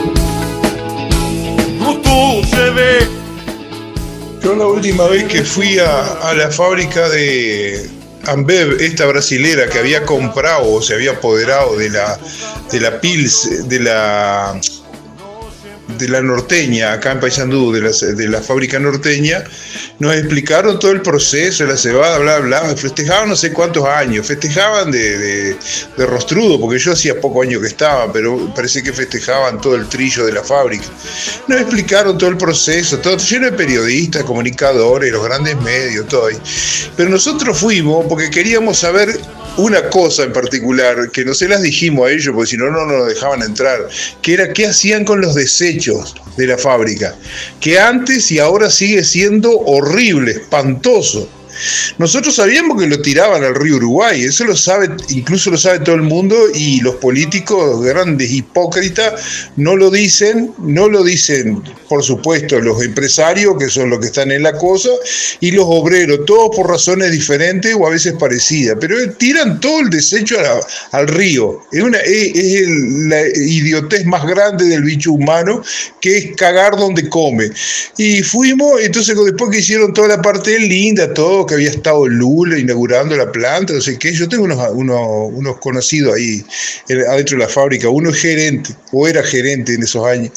No todo se ve. Yo la última vez que fui a la fábrica de Ambev, esta brasilera que había comprado o se había apoderado de la Pils, de la norteña, acá en Paysandú, de la fábrica norteña, nos explicaron todo el proceso de la cebada, bla, festejaban no sé cuántos años, festejaban de rostrudo, porque yo hacía pocos años que estaba, pero parece que festejaban todo el trillo de la fábrica. Nos explicaron todo el proceso, todo lleno de periodistas, comunicadores, los grandes medios, todo ahí. Pero nosotros fuimos porque queríamos saber una cosa en particular, que no se las dijimos a ellos, porque si no, no nos dejaban entrar, que era qué hacían con los desechos de la fábrica, que antes y ahora sigue siendo horrible, espantoso. Nosotros sabíamos que lo tiraban al río Uruguay, eso lo sabe, incluso lo sabe todo el mundo, y los políticos grandes hipócritas no lo dicen, por supuesto, los empresarios, que son los que están en la cosa, y los obreros, todos por razones diferentes o a veces parecidas, pero tiran todo el desecho al río. Es la idiotez más grande del bicho humano, que es cagar donde come. Y fuimos, entonces después que hicieron toda la parte linda, todo, que había estado Lula inaugurando la planta, no sé qué, yo tengo unos conocidos ahí adentro de la fábrica, uno es gerente, o era gerente en esos años,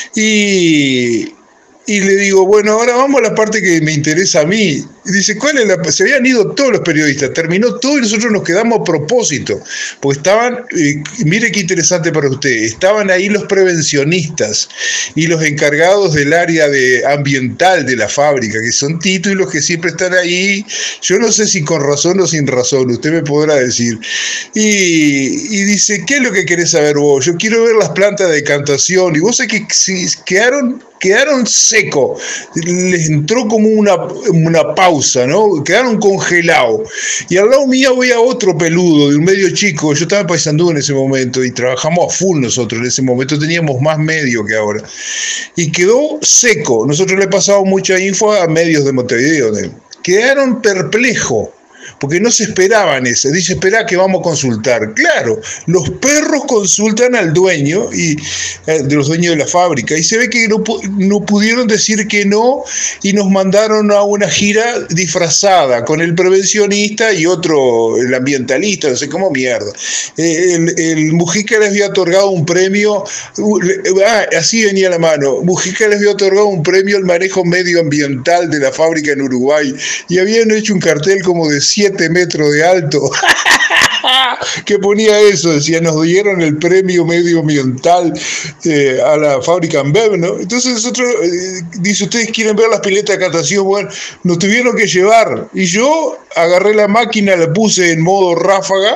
y le digo, bueno, ahora vamos a la parte que me interesa a mí. Y dice, se habían ido todos los periodistas, terminó todo y nosotros nos quedamos a propósito, porque estaban, mire qué interesante para usted, estaban ahí los prevencionistas y los encargados del área ambiental de la fábrica, que son títulos que siempre están ahí, yo no sé si con razón o sin razón, usted me podrá decir. Y dice, ¿qué es lo que querés saber vos? Yo quiero ver las plantas de decantación, y vos sabés que quedaron secos, les entró como una pausa, ¿no? Quedaron congelados. Y al lado mío había otro peludo, de un medio chico, yo estaba en Paysandú en ese momento, y trabajamos a full nosotros, en ese momento teníamos más medio que ahora. Y quedó seco, nosotros le pasamos mucha info a medios de Montevideo, quedaron perplejos, porque no se esperaban eso. Dice, esperá que vamos a consultar. Claro, los perros consultan al dueño de los dueños de la fábrica, y se ve que no pudieron decir que no, y nos mandaron a una gira disfrazada con el prevencionista y otro, el ambientalista, no sé cómo mierda. El Mujica les había otorgado un premio, así venía la mano, Mujica les había otorgado un premio al manejo medioambiental de la fábrica en Uruguay, y habían hecho un cartel como de 7 metros de alto. que ponía eso, decía, nos dieron el premio medioambiental a la fábrica Ambev, ¿no? Entonces nosotros, dice, ustedes quieren ver las piletas de catación, bueno, nos tuvieron que llevar, y yo agarré la máquina, la puse en modo ráfaga,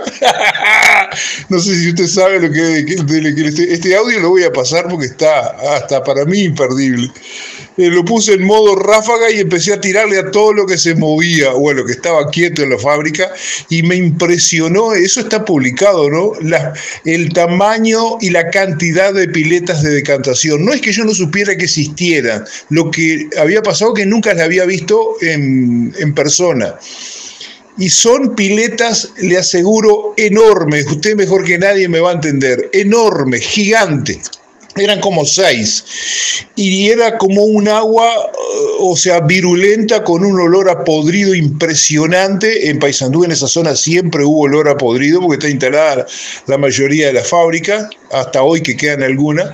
no sé si usted sabe lo que este audio lo voy a pasar porque está hasta para mí imperdible. Lo puse en modo ráfaga y empecé a tirarle a todo lo que se movía, bueno, que estaba quieto en la fábrica, y me impresionó, eso está publicado, ¿no? El tamaño y la cantidad de piletas de decantación. No es que yo no supiera que existieran, lo que había pasado que nunca las había visto en persona. Y son piletas, le aseguro, enormes, usted mejor que nadie me va a entender, enormes, gigantes. Eran como 6, y era como un agua, o sea, virulenta, con un olor a podrido impresionante. En Paysandú, en esa zona, siempre hubo olor a podrido, porque está instalada la mayoría de las fábricas, hasta hoy que quedan algunas,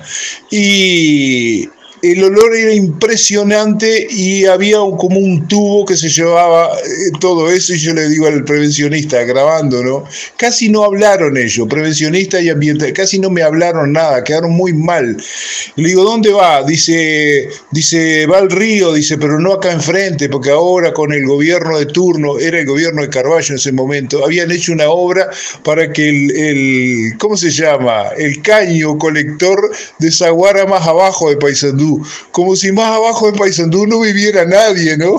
y el olor era impresionante, y había como un tubo que se llevaba todo eso, y yo le digo al prevencionista, grabando, ¿no? Casi no hablaron ellos, prevencionista y ambiental, casi no me hablaron nada, quedaron muy mal. Le digo, ¿dónde va? Dice, va al río, dice, pero no acá enfrente, porque ahora con el gobierno de turno, era el gobierno de Carballo en ese momento, habían hecho una obra para que el ¿cómo se llama? El caño colector desaguara más abajo de Paysandú. Como si más abajo de Paysandú no viviera nadie, ¿no?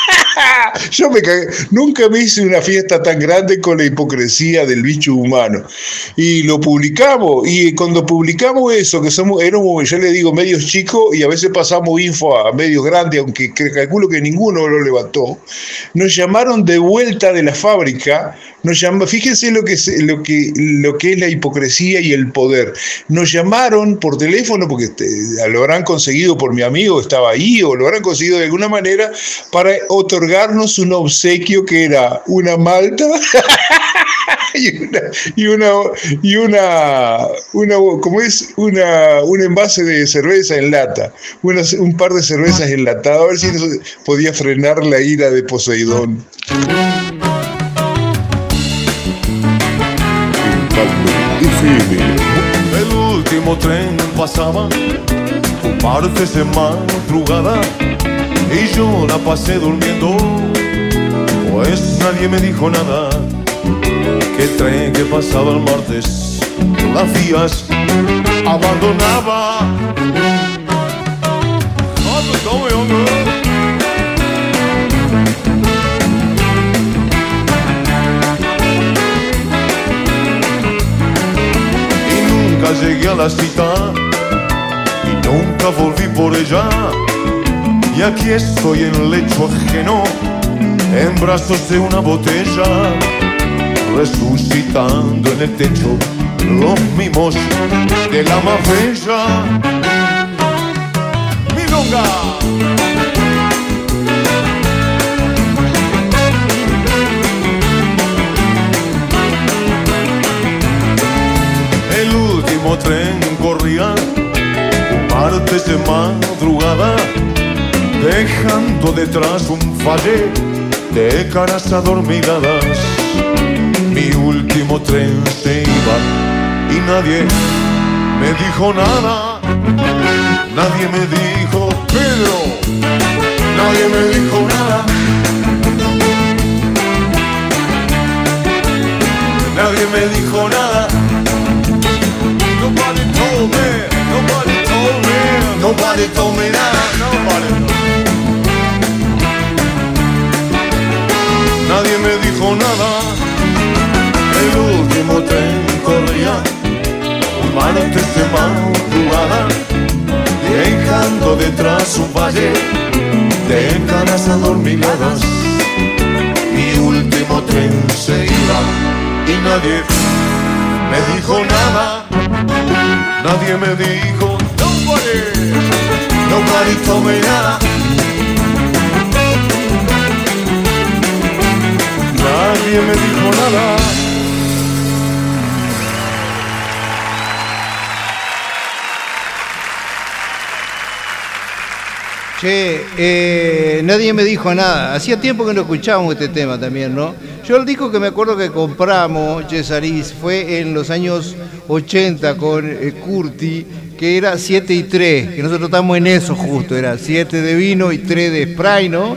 Yo me cagué. Nunca me hice una fiesta tan grande con la hipocresía del bicho humano. Y lo publicamos, y cuando publicamos eso, que éramos, ya le digo, medios chicos, y a veces pasamos info a medios grandes, aunque calculo que ninguno lo levantó, nos llamaron de vuelta de la fábrica. Fíjense lo que es la hipocresía y el poder. Nos llamaron por teléfono, porque lo habrán conseguido por mi amigo, estaba ahí, o lo habrán conseguido de alguna manera, para otorgarnos un obsequio que era una malta un envase de cerveza en lata, un par de cervezas enlatadas, a ver si eso podía frenar la ira de Poseidón. El último tren pasaba, partes de madrugada, y yo la pasé durmiendo, pues nadie me dijo nada. Que el tren que pasaba el martes las vías abandonaba. Llegué a la cita y nunca volví por ella, y aquí estoy en el lecho ajeno, en brazos de una botella, resucitando en el techo los mimos de la más bella. ¡Milonga! Tren corría martes de madrugada, dejando detrás un valle de caras adormiladas. Mi último tren se iba y nadie me dijo nada. Nadie me dijo, Pedro, nadie me dijo nada. Nadie me dijo nada. Nobody told me, nobody told me, nobody told me nada, nobody told me. Nadie me dijo nada. El último tren corría martes de madrugada, dejando detrás un valle de caras adormiladas. Mi último tren se iba y nadie me dijo nada. Nadie me dijo, nobody told me nada. Nadie me dijo nada. Che, nadie me dijo nada. Hacía tiempo que no escuchábamos este tema también, ¿no? Yo el disco que me acuerdo que compramos, Cesaris, fue en los años 80 con Curti, que era 7 y 3, que nosotros estamos en eso justo, era 7 de vino y 3 de Spray, ¿no?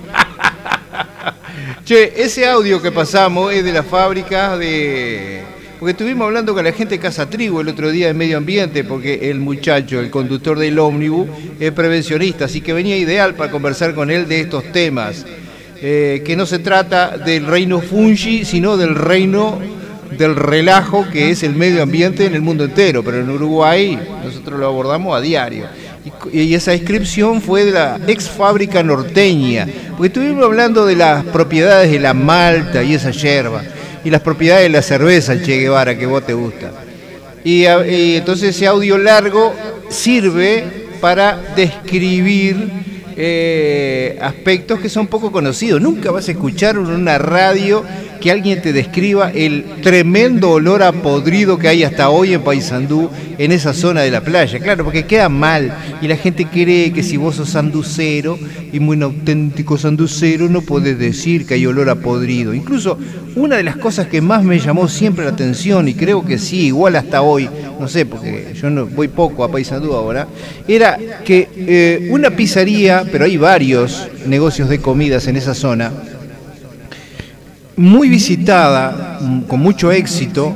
Che, ese audio que pasamos es de la fábrica de... Porque estuvimos hablando con la gente de Casa Tribu el otro día de medio ambiente, porque el muchacho, el conductor del ómnibus, es prevencionista, así que venía ideal para conversar con él de estos temas. Que no se trata del reino fungi, sino del reino del relajo, que es el medio ambiente en el mundo entero, pero en Uruguay nosotros lo abordamos a diario. Y esa descripción fue de la ex fábrica norteña, porque estuvimos hablando de las propiedades de la malta y esa yerba, y las propiedades de la cerveza, el Che Guevara, que vos te gusta. Y entonces ese audio largo sirve para describir aspectos que son poco conocidos. Nunca vas a escuchar en una radio que alguien te describa el tremendo olor a podrido que hay hasta hoy en Paysandú, en esa zona de la playa. Claro, porque queda mal y la gente cree que si vos sos sanducero y muy auténtico sanducero no podés decir que hay olor a podrido. Incluso una de las cosas que más me llamó siempre la atención, y creo que sí, igual hasta hoy, no sé, porque yo no voy poco a Paysandú ahora, era que una pizzería, pero hay varios negocios de comidas en esa zona, muy visitada, con mucho éxito,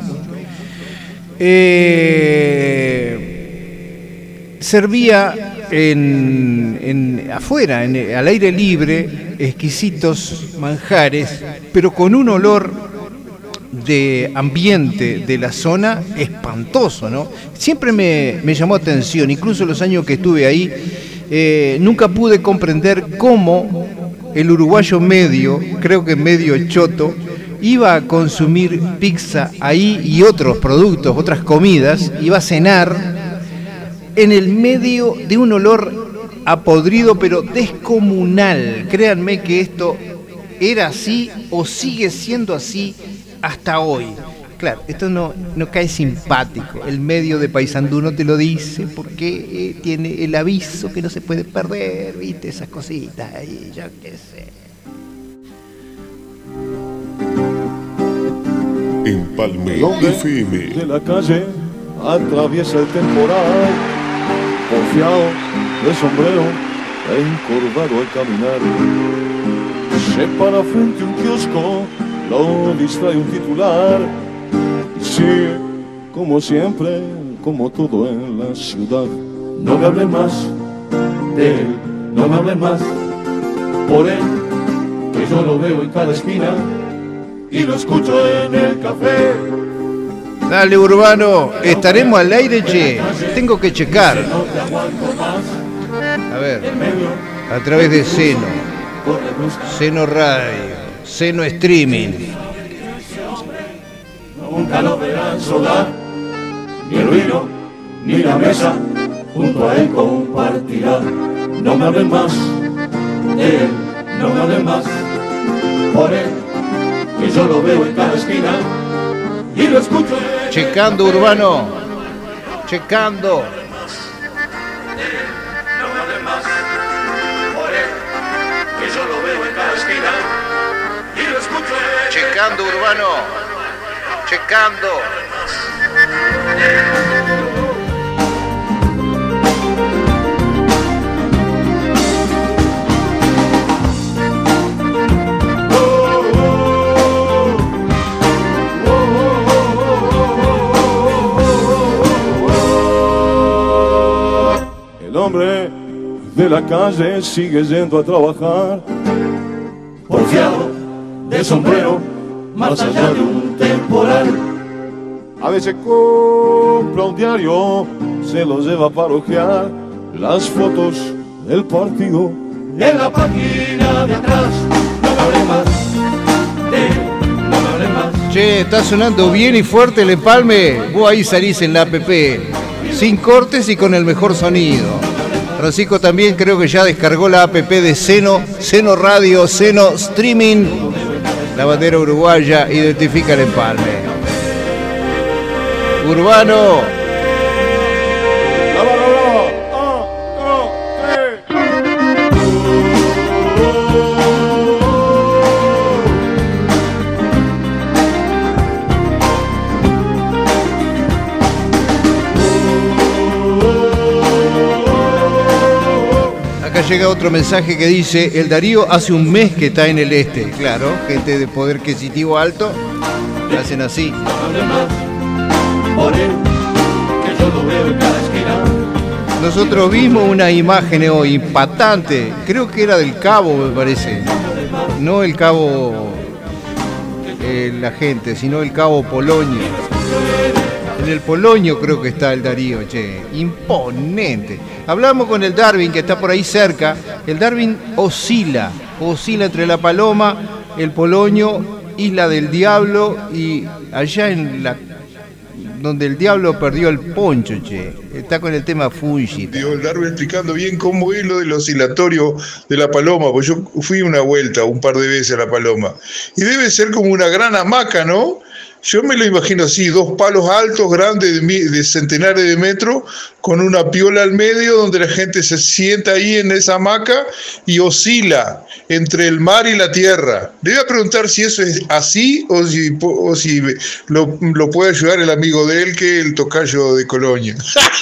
servía afuera, al aire libre, exquisitos manjares, pero con un olor de ambiente de la zona espantoso, ¿no? Siempre me llamó atención, incluso los años que estuve ahí, nunca pude comprender cómo el uruguayo medio, creo que medio choto, iba a consumir pizza ahí y otros productos, otras comidas, iba a cenar en el medio de un olor a podrido, pero descomunal. Créanme que esto era así o sigue siendo así hasta hoy. Claro, esto no cae simpático. El medio de Paysandú no te lo dice porque tiene el aviso que no se puede perder, ¿viste? Esas cositas ahí, yo qué sé. Empalme FM. De la calle atraviesa el temporal, confiado de sombrero e encorvado al caminar. Se para frente a un kiosco, lo distrae un titular. Sigue, como siempre, como todo en la ciudad. No me hablen más de él, no me hablen más por él, que yo lo veo en cada esquina y lo escucho en el café. Dale, Urbano, estaremos al aire, che. Tengo que checar. A ver, a través de Seno Radio, Seno Streaming. Nunca lo verán solar, ni el vino, ni la mesa, junto a él compartirá. No me hablen más de él, no me hablen más por él, que yo lo veo en cada esquina y lo escucho. Checando, Urbano, checando. No me hablen más por él, que yo lo veo en cada esquina y lo escucho. Checando, Urbano. Checando. El hombre de la calle sigue yendo a trabajar, porfiado de sombrero, más allá de un temporal. A veces compra un diario, se lo lleva para ojear las fotos del partido en la página de atrás. No me hables más de él, no me hables más. Che, está sonando bien y fuerte el empalme. Vos ahí salís en la app, sin cortes y con el mejor sonido. Francisco también creo que ya descargó la app de Seno Radio, Seno Streaming. La bandera uruguaya identifica el empalme. Urbano. llega otro mensaje que dice: el Darío hace un mes que está en el este. Claro, gente de poder adquisitivo alto lo hacen así. Nosotros vimos una imagen hoy impactante, creo que era del Cabo, me parece. No el Cabo la gente, sino el Cabo Polonio. En el Polonio creo que está el Darío, che, imponente. Hablamos con el Darwin, que está por ahí cerca. El Darwin oscila entre La Paloma, el Polonio, Isla del Diablo y allá en la donde el diablo perdió el poncho, che. Está con el tema Fungi. Digo, el Darwin explicando bien cómo es lo del oscilatorio de La Paloma, pues yo fui una vuelta un par de veces a La Paloma. Y debe ser como una gran hamaca, ¿no? Yo me lo imagino así, dos palos altos, grandes, de centenares de metros, con una piola al medio donde la gente se sienta ahí en esa hamaca y oscila entre el mar y la tierra. Le voy a preguntar si eso es así o si lo puede ayudar el amigo de él, que es el tocayo de Colonia.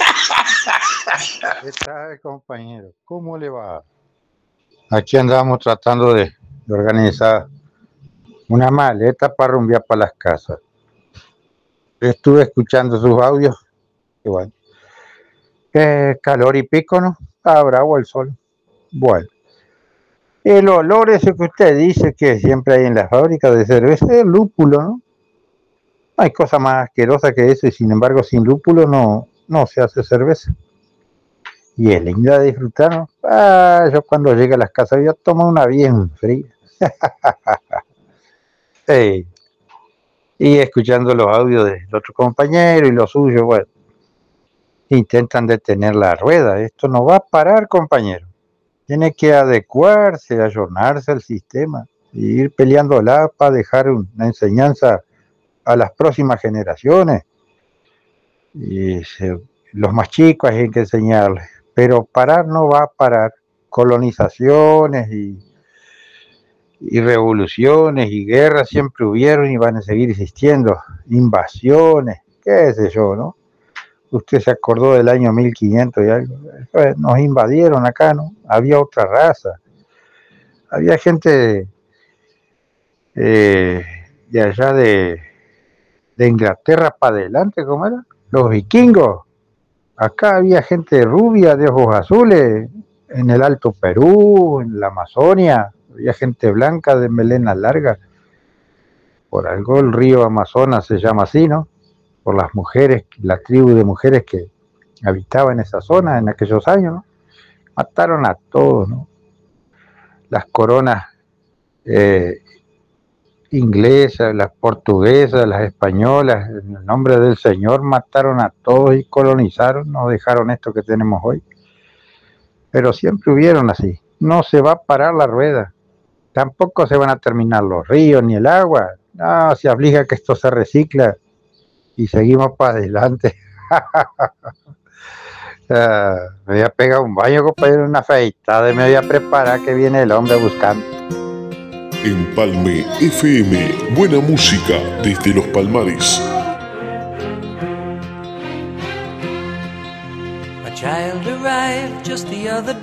¿Qué tal, compañero? ¿Cómo le va? Aquí andamos tratando de organizar una maleta para rumbear para las casas. Estuve escuchando sus audios. Y bueno, calor y pico, ¿no? Está bravo el sol. Bueno, el olor ese que usted dice que siempre hay en las fábricas de cerveza es el lúpulo, ¿no? No hay cosa más asquerosa que eso, y sin embargo sin lúpulo no se hace cerveza. Y es linda de disfrutar, ¿no? Yo cuando llegue a las casas yo tomo una bien fría. Sí. Y escuchando los audios del otro compañero y los suyos, bueno, intentan detener la rueda. Esto no va a parar, compañero. Tiene que adecuarse, ayornarse al sistema y ir peleándola para dejar una enseñanza a las próximas generaciones. Y los más chicos hay que enseñarles, pero parar no va a parar. Colonizaciones y revoluciones y guerras siempre hubieron y van a seguir existiendo, invasiones, qué sé yo, ¿no? Usted se acordó del año 1500 y algo, nos invadieron acá, ¿no? Había otra raza, había gente de allá de Inglaterra para adelante, ¿cómo era? Los vikingos. Acá había gente rubia, de ojos azules, en el Alto Perú, en la Amazonia. Había gente blanca de melena larga. Por algo el río Amazonas se llama así, ¿no? Por las mujeres, la tribu de mujeres que habitaba en esa zona en aquellos años, ¿no? Mataron a todos, ¿no? Las coronas inglesas, las portuguesas, las españolas, en el nombre del Señor mataron a todos y colonizaron, nos dejaron esto que tenemos hoy. Pero siempre hubieron así. No se va a parar la rueda. Tampoco se van a terminar los ríos ni el agua. No, se obliga que esto se recicla y seguimos para adelante. Me voy a pegar un baño, compañero, una afeitada y me voy a preparar que viene el hombre buscando. Empalme FM, buena música desde los Palmares. A child arrived just the other day.